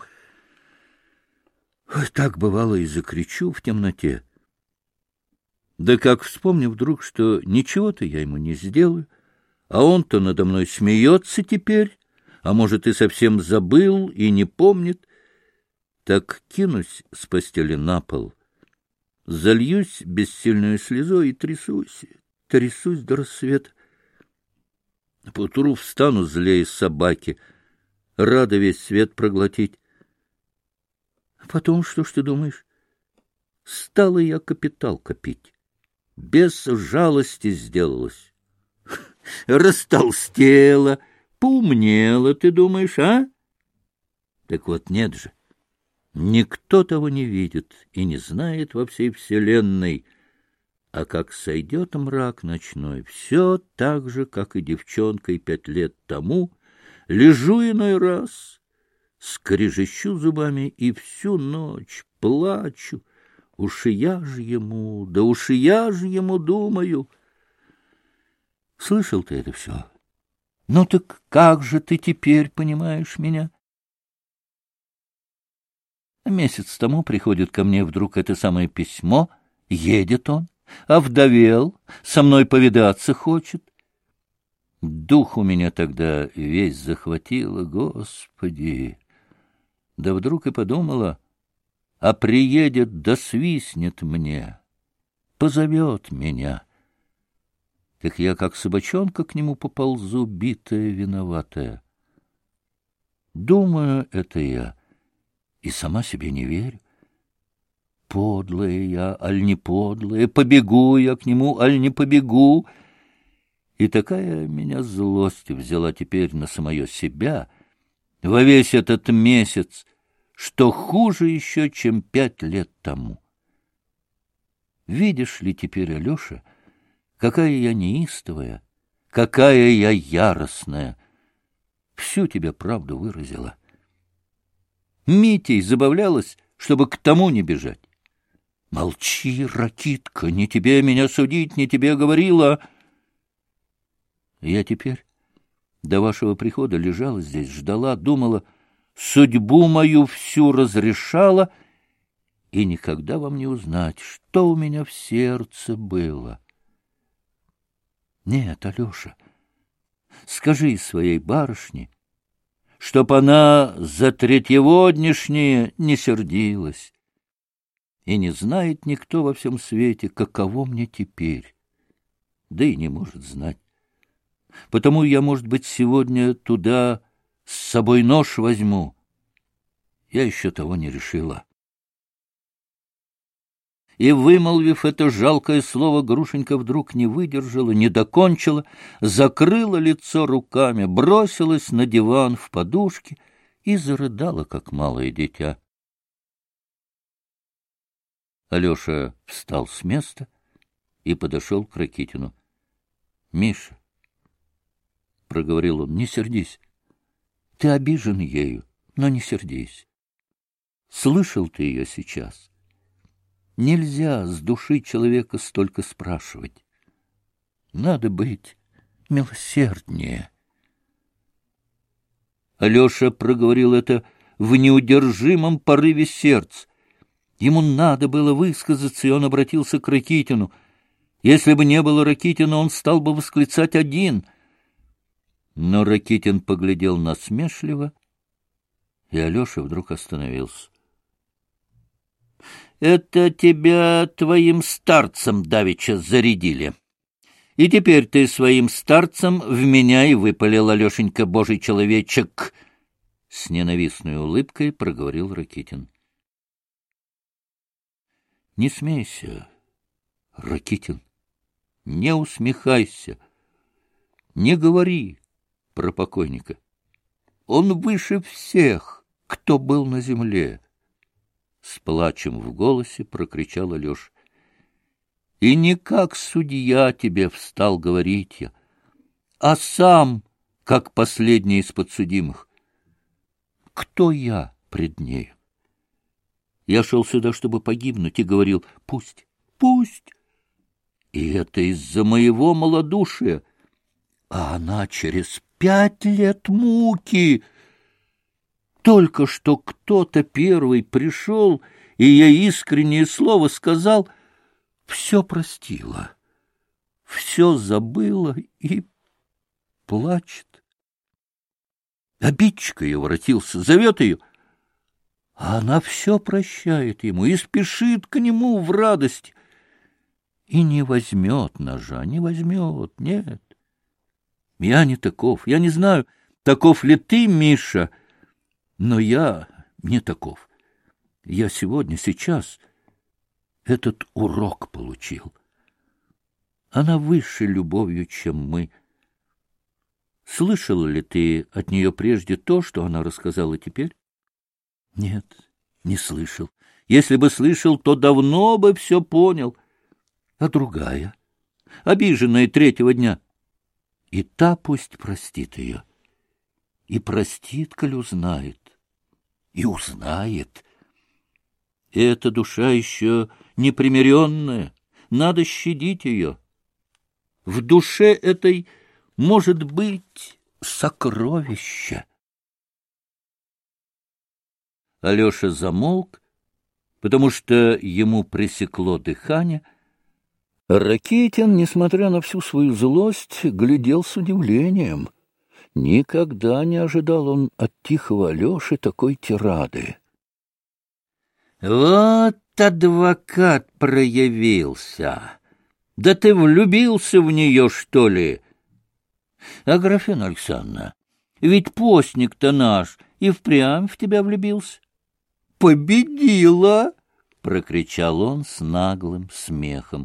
Ой, так бывало и закричу в темноте. Да как вспомню вдруг, что ничего-то я ему не сделаю, а он-то надо мной смеется теперь, а может, и совсем забыл и не помнит, так кинусь с постели на пол, зальюсь бессильную слезой и трясусь до рассвета. Поутру встану злее собаки, рада весь свет проглотить. А потом, что ж ты думаешь? Стала я капитал копить. Без жалости сделалась. Растолстела, поумнела, ты думаешь, а? Так вот нет же. Никто того не видит и не знает во всей вселенной. А как сойдет мрак ночной, все так же, как и девчонкой 5 лет тому, лежу иной раз, скрежещу зубами и всю ночь плачу. Уж и я ж ему, да уж и я ж ему думаю. Слышал ты это все? Ну так как же ты теперь понимаешь меня? Месяц тому приходит ко мне вдруг это самое письмо, едет он, овдовел, со мной повидаться хочет. Дух у меня тогда весь захватило, Господи! Да вдруг и подумала, а приедет да свистнет мне, позовет меня. Так я, как собачонка, к нему поползу, битая, виноватая. Думаю, это я, и сама себе не верю. Подлая я, аль не подлая, побегу я к нему, аль не побегу. И такая меня злость взяла теперь на самое себя во весь этот месяц, что хуже еще, чем 5 лет тому. Видишь ли теперь, Алеша, какая я неистовая, какая я яростная. Всю тебе правду выразила. Митей забавлялась, чтобы к тому не бежать. Молчи, Ракитка, не тебе меня судить, не тебе говорила. Я теперь до вашего прихода лежала здесь, ждала, думала, судьбу мою всю разрешала, и никогда вам не узнать, что у меня в сердце было. Нет, Алеша, скажи своей барышне, чтоб она за третьеводнешнее не сердилась. И не знает никто во всем свете, каково мне теперь, да и не может знать. Потому я, может быть, сегодня туда с собой нож возьму. Я еще того не решила. И, вымолвив это жалкое слово, Грушенька вдруг не выдержала, не докончила, закрыла лицо руками, бросилась на диван в подушке и зарыдала, как малое дитя. Алеша встал с места и подошел к Ракитину. — Миша, — проговорил он, — не сердись. Ты обижен ею, но не сердись. Слышал ты ее сейчас? Нельзя с души человека столько спрашивать. Надо быть милосерднее. Алеша проговорил это в неудержимом порыве сердца. Ему надо было высказаться, и он обратился к Ракитину. Если бы не было Ракитина, он стал бы восклицать один. Но Ракитин поглядел насмешливо, и Алеша вдруг остановился. — Это тебя твоим старцем давеча зарядили. И теперь ты своим старцем в меня и выпалил, Алешенька, божий человечек. С ненавистной улыбкой проговорил Ракитин. — Не смейся, Ракитин, не усмехайся. Не говори про покойника. Он выше всех, кто был на земле. С плачем в голосе прокричал Алеша. И не как судья тебе встал говорить я, а сам, как последний из подсудимых. Кто я пред нею? Я шел сюда, чтобы погибнуть, и говорил: пусть, пусть. И это из-за моего малодушия. А она через 5 лет муки. Только что кто-то первый пришел, и я искреннее слово сказал, все простила, все забыла и плачет. Обидчик ее воротился, зовет ее, а она все прощает ему и спешит к нему в радость. И не возьмет ножа, не возьмет, нет. Я не таков, я не знаю, таков ли ты, Миша, но я не таков. Я сегодня, сейчас этот урок получил. Она выше любовью, чем мы. Слышал ли ты от нее прежде то, что она рассказала теперь? Нет, не слышал. Если бы слышал, то давно бы все понял. А другая, обиженная 3-го дня, и та пусть простит ее. И простит, коль узнает. И узнает. Эта душа еще непримиренная, надо щадить ее. В душе этой может быть сокровище. Алеша замолк, потому что ему пресекло дыхание. Ракитин, несмотря на всю свою злость, глядел с удивлением. Никогда не ожидал он от тихого Алеши такой тирады. Вот адвокат проявился. Да ты влюбился в нее, что ли? Аграфена Александровна, ведь постник-то наш и впрямь в тебя влюбился. Победила! — прокричал он с наглым смехом.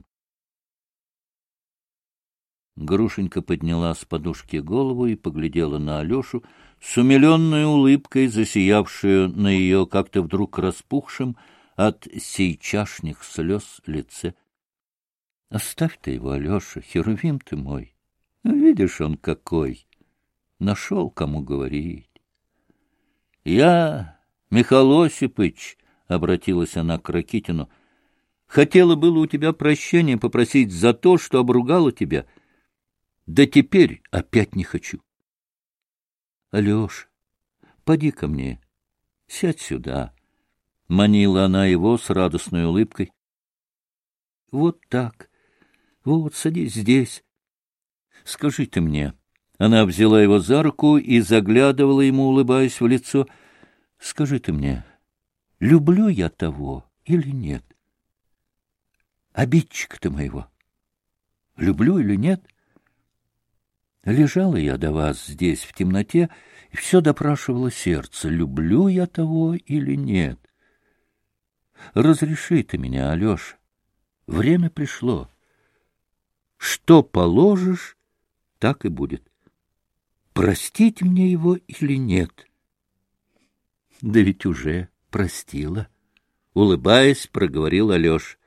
Грушенька подняла с подушки голову и поглядела на Алешу с умиленной улыбкой, засиявшую на ее как-то вдруг распухшем от сейчашних слез лице. — Оставь ты его, Алеша, херувим ты мой. Видишь, он какой. Нашел, кому говорить. — Я, Михаил Осипович, — обратилась она к Ракитину, — хотела было у тебя прощения попросить за то, что обругала тебя. Да теперь опять не хочу. — Алеша, поди ко мне, сядь сюда, — манила она его с радостной улыбкой. — Вот так, вот, садись здесь. Скажи ты мне. Она взяла его за руку и заглядывала ему, улыбаясь в лицо. — Скажи ты мне, люблю я того или нет? Обидчика-то моего люблю или нет? Лежала я до вас здесь в темноте и все допрашивала сердце, люблю я того или нет. Разреши ты меня, Алеша, время пришло. Что положишь, так и будет. Простить мне его или нет? Да ведь уже простила, улыбаясь, проговорил Алеша.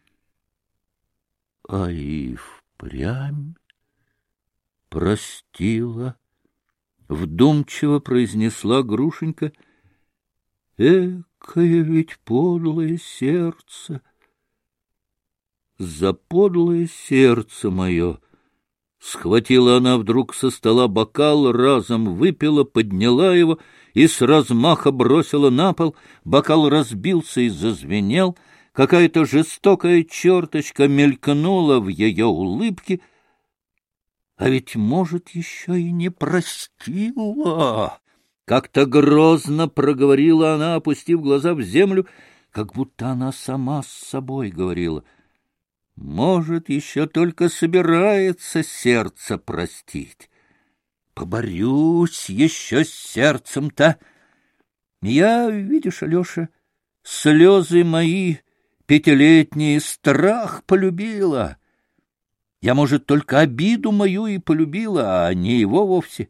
А и впрямь простила, вдумчиво произнесла Грушенька. Экое ведь подлое сердце! За подлое сердце мое! Схватила она вдруг со стола бокал, разом выпила, подняла его и с размаха бросила на пол. Бокал разбился и зазвенел. Какая-то жестокая черточка мелькнула в ее улыбке. А ведь, может, еще и не простила. Как-то грозно проговорила она, опустив глаза в землю, как будто она сама с собой говорила. Может, еще только собирается сердце простить. Поборюсь еще с сердцем-то. Я, видишь, Алеша, слезы мои 5-летние страх полюбила. Я, может, только обиду мою и полюбила, а не его вовсе.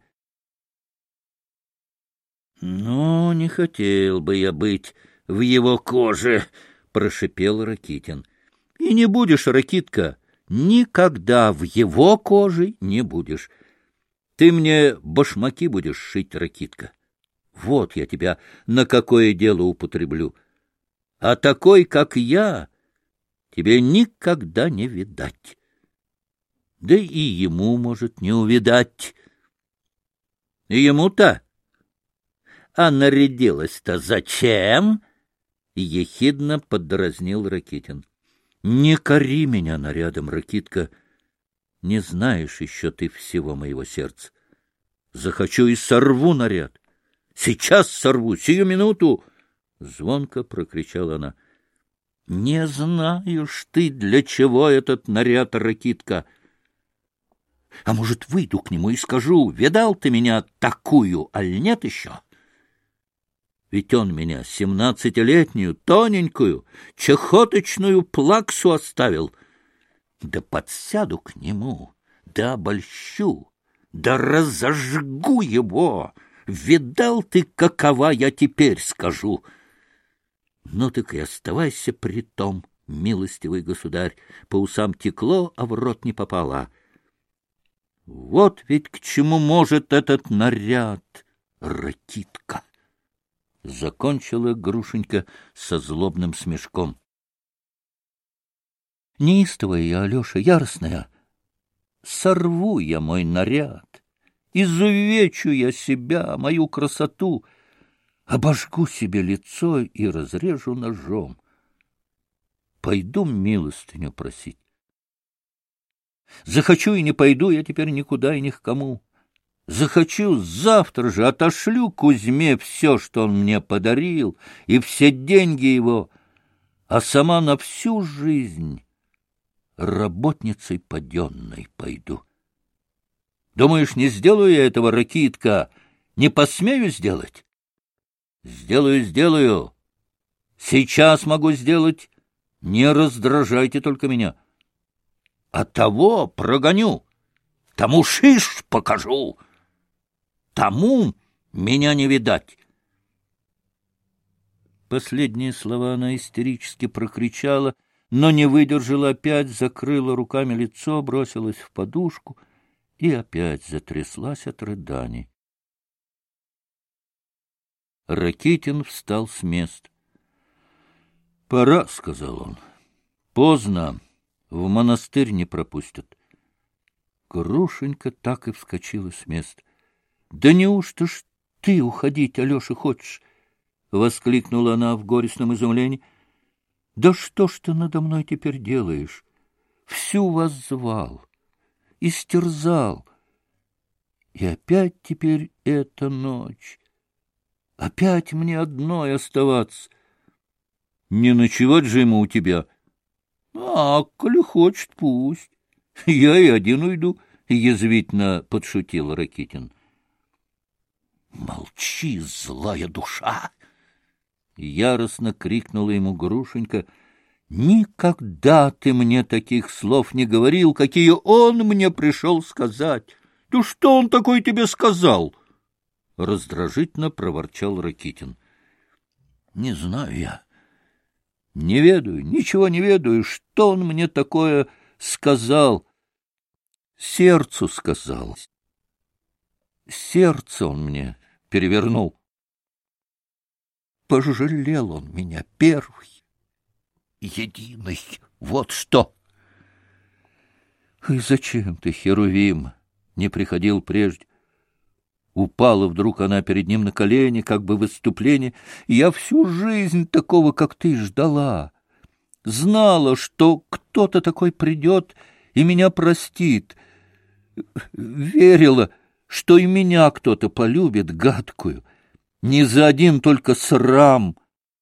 — Ну, не хотел бы я быть в его коже, — прошипел Ракитин. — И не будешь, Ракитка, никогда в его коже не будешь. Ты мне башмаки будешь шить, Ракитка. Вот я тебя на какое дело употреблю. А такой, как я, тебе никогда не видать. Да и ему, может, не увидать. И ему-то. А нарядилась-то зачем? Ехидно поддразнил Ракитин. Не кори меня нарядом, Ракитка. Не знаешь еще ты всего моего сердца. Захочу и сорву наряд. Сейчас сорву, сию минуту! Звонко прокричала она. Не знаешь ты, для чего этот наряд, Ракитка. А может, выйду к нему и скажу: видал ты меня такую, аль нет еще? Ведь он меня 17-летнюю, тоненькую, чахоточную плаксу оставил. Да подсяду к нему, да обольщу, да разожгу его. Видал ты, какова я теперь, скажу. Ну так и оставайся при том, милостивый государь. По усам текло, а в рот не попало. Вот ведь к чему может этот наряд, Ракитка. Закончила Грушенька со злобным смешком. Неистовая я, Алеша, яростная. Сорву я мой наряд, изувечу я себя, мою красоту, обожгу себе лицо и разрежу ножом. Пойду милостыню просить. Захочу и не пойду я теперь никуда и ни к кому. Захочу, завтра же отошлю Кузьме все, что он мне подарил, и все деньги его, а сама на всю жизнь работницей паденной пойду. Думаешь, не сделаю я этого, Ракитка? Не посмею сделать? Сделаю, сделаю. Сейчас могу сделать. Не раздражайте только меня. А того прогоню, тому шиш покажу. Тому меня не видать. Последние слова она истерически прокричала, но не выдержала, опять закрыла руками лицо, бросилась в подушку и опять затряслась от рыданий. Ракитин встал с места. — Пора, — сказал он. — Поздно, в монастырь не пропустят. Грушенька так и вскочила с места. — Да неужто ж ты уходить, Алеша, хочешь? — воскликнула она в горестном изумлении. — Да что ж ты надо мной теперь делаешь? Всю вас звал, истерзал. И опять теперь эта ночь. Опять мне одной оставаться. Не ночевать же ему у тебя. А, коли хочет, пусть. Я и один уйду, — язвительно подшутил Ракитин. Молчи, злая душа! Яростно крикнула ему Грушенька. Никогда ты мне таких слов не говорил, какие он мне пришел сказать. Да что он такой тебе сказал? Раздражительно проворчал Ракитин. Не знаю я. Не ведаю, ничего не ведаю, что он мне такое сказал. Сердцу сказал. Сердце он мне перевернул. Пожалел он меня первый, единый, вот что. И зачем ты, Херувим, не приходил прежде? Упала вдруг она перед ним на колени, как бы в выступлении. Я всю жизнь такого, как ты, ждала. Знала, что кто-то такой придет и меня простит. Верила, что и меня кто-то полюбит, гадкую. Не за один только срам.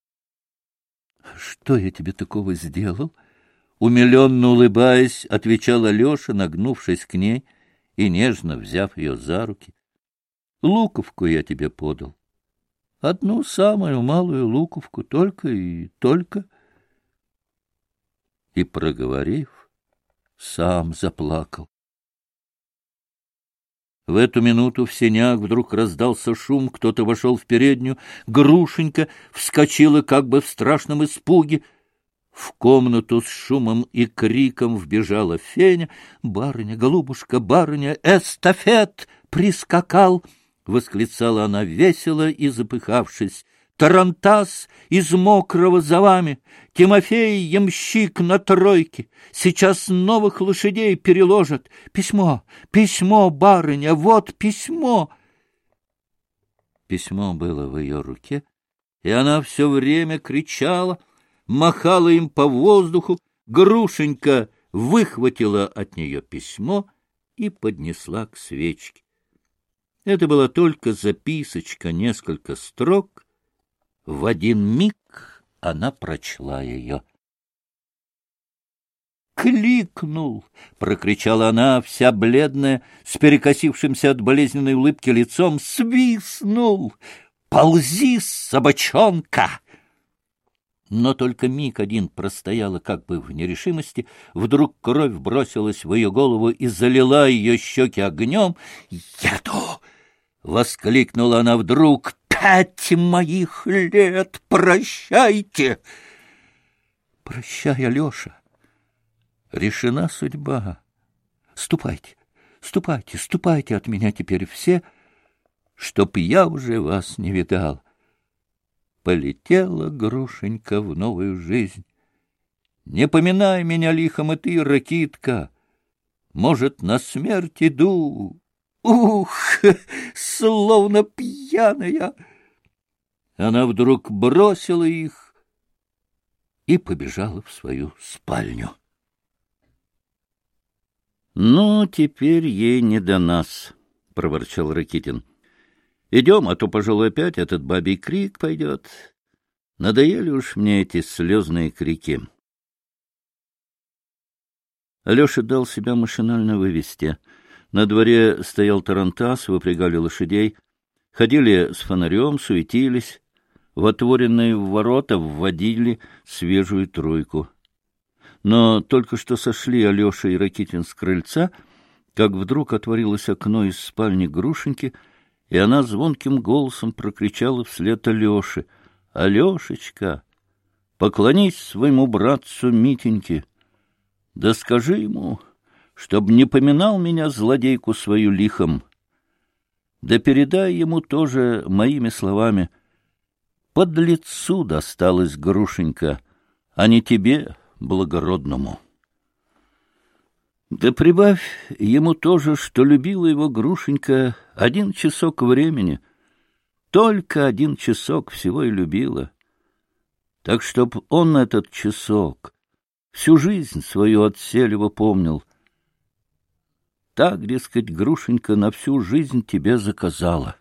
Что я тебе такого сделал? Умиленно улыбаясь, отвечал Алеша, нагнувшись к ней и нежно взяв ее за руки. Луковку я тебе подал. Одну самую малую луковку, только и только. И, проговорив, сам заплакал. В эту минуту в сенях вдруг раздался шум, кто-то вошел в переднюю, Грушенька вскочила как бы в страшном испуге. В комнату с шумом и криком вбежала Феня. — Барыня, голубушка, барыня, эстафет прискакал! — восклицала она весело и запыхавшись. — Тарантас из мокрого за вами, Тимофей ямщик на тройке. Сейчас новых лошадей переложат. Письмо, письмо, барыня, вот письмо. Письмо было в ее руке, и она все время кричала, махала им по воздуху. Грушенька выхватила от нее письмо и поднесла к свечке. Это была только записочка, несколько строк. В один миг она прочла ее. «Кликнул!» — прокричала она, вся бледная, с перекосившимся от болезненной улыбки лицом. «Свистнул! Ползи, собачонка!» Но только миг один простояла как бы в нерешимости. Вдруг кровь бросилась в ее голову и залила ее щеки огнем. «Еду!» — воскликнула она вдруг. «5 моих лет! Прощайте!» «Прощай, Алеша! Решена судьба. Ступайте, ступайте, ступайте от меня теперь все, чтоб я уже вас не видал». Полетела Грушенька в новую жизнь. Не поминай меня лихом и ты, Ракитка. Может, на смерть иду. Ух, словно пьяная. Она вдруг бросила их и побежала в свою спальню. — Ну, теперь ей не до нас, — проворчал Ракитин. — Идем, а то, пожалуй, опять этот бабий крик пойдет. Надоели уж мне эти слезные крики. Алеша дал себя машинально вывести. На дворе стоял тарантас, выпрягали лошадей. Ходили с фонарем, суетились. В отворенные ворота вводили свежую тройку. Но только что сошли Алеша и Ракитин с крыльца, как вдруг отворилось окно из спальни Грушеньки, и она звонким голосом прокричала вслед Алёше: «Алешечка, поклонись своему братцу Митеньке, да скажи ему, чтоб не поминал меня злодейку свою лихом, да передай ему тоже моими словами: подлецу досталась Грушенька, а не тебе, благородному. Да прибавь ему тоже, что любила его Грушенька 1 часок времени, только 1 часок всего и любила. Так чтоб он этот часок всю жизнь свою отселево помнил. Так, дескать, Грушенька на всю жизнь тебе заказала».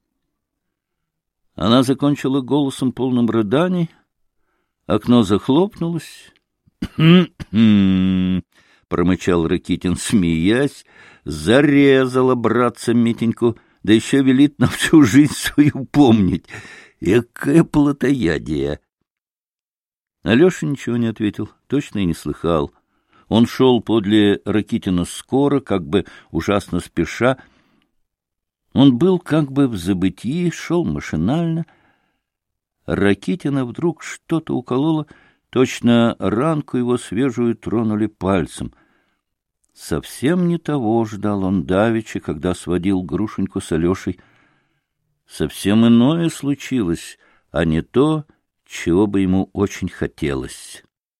Она закончила голосом полным рыданий, окно захлопнулось. «Хм-хм», — промычал Ракитин, смеясь, зарезала братца Митеньку, да еще велит на всю жизнь свою помнить. Экое плотоядие! Алеша ничего не ответил, точно и не слыхал. Он шел подле Ракитина скоро, как бы ужасно спеша. Он был как бы в забытии, шел машинально. Ракитина вдруг что-то укололо, точно ранку его свежую тронули пальцем. Совсем не того ждал он давеча, когда сводил Грушеньку с Алешей. Совсем иное случилось, а не то, чего бы ему очень хотелось.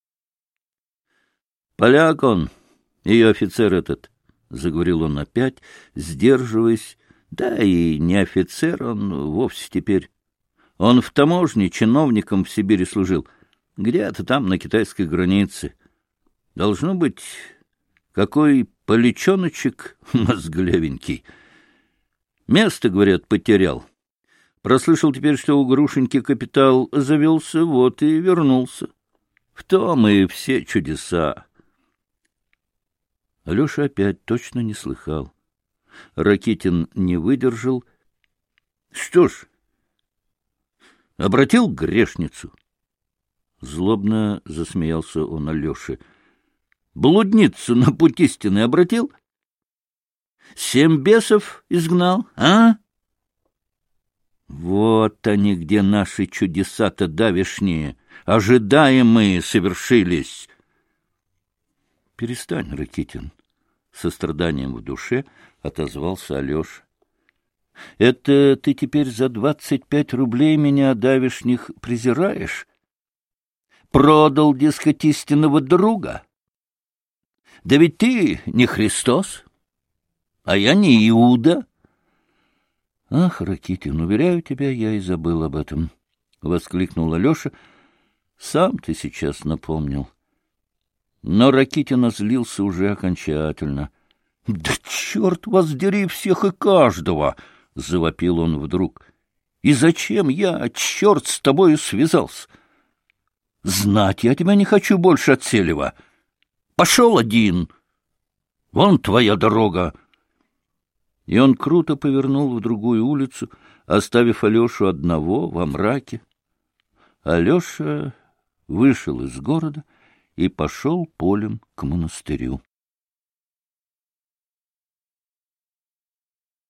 «Поляк он, ее офицер этот», — заговорил он опять, сдерживаясь. Да и не офицер он вовсе теперь. Он в таможне чиновником в Сибири служил, где-то там на китайской границе. Должно быть, какой поличоночек мозглявенький. Место, говорят, потерял. Прослышал теперь, что у Грушеньки капитал завелся, вот и вернулся. В том и все чудеса. Алеша опять точно не слыхал. Ракитин не выдержал. Что ж, обратил грешницу. Злобно засмеялся он Алёше. Блудницу на путь истины обратил? 7 бесов изгнал, а? Вот они, где наши чудеса-то давешние, ожидаемые совершились. Перестань, Ракитин, — со страданием в душе отозвался Алеша. Это ты теперь за 25 рублей меня давешних презираешь? Продал, дескать, истинного друга? Да ведь ты не Христос, а я не Иуда. — Ах, Ракитин, уверяю тебя, я и забыл об этом, — воскликнул Алеша. — Сам ты сейчас напомнил. Но Ракитин озлился уже окончательно. — Да черт вас дери всех и каждого! — завопил он вдруг. — И зачем я, черт, с тобою связался? Знать я тебя не хочу больше от Селева. Пошел один. Вон твоя дорога. И он круто повернул в другую улицу, оставив Алешу одного во мраке. Алеша вышел из города и пошел полем к монастырю.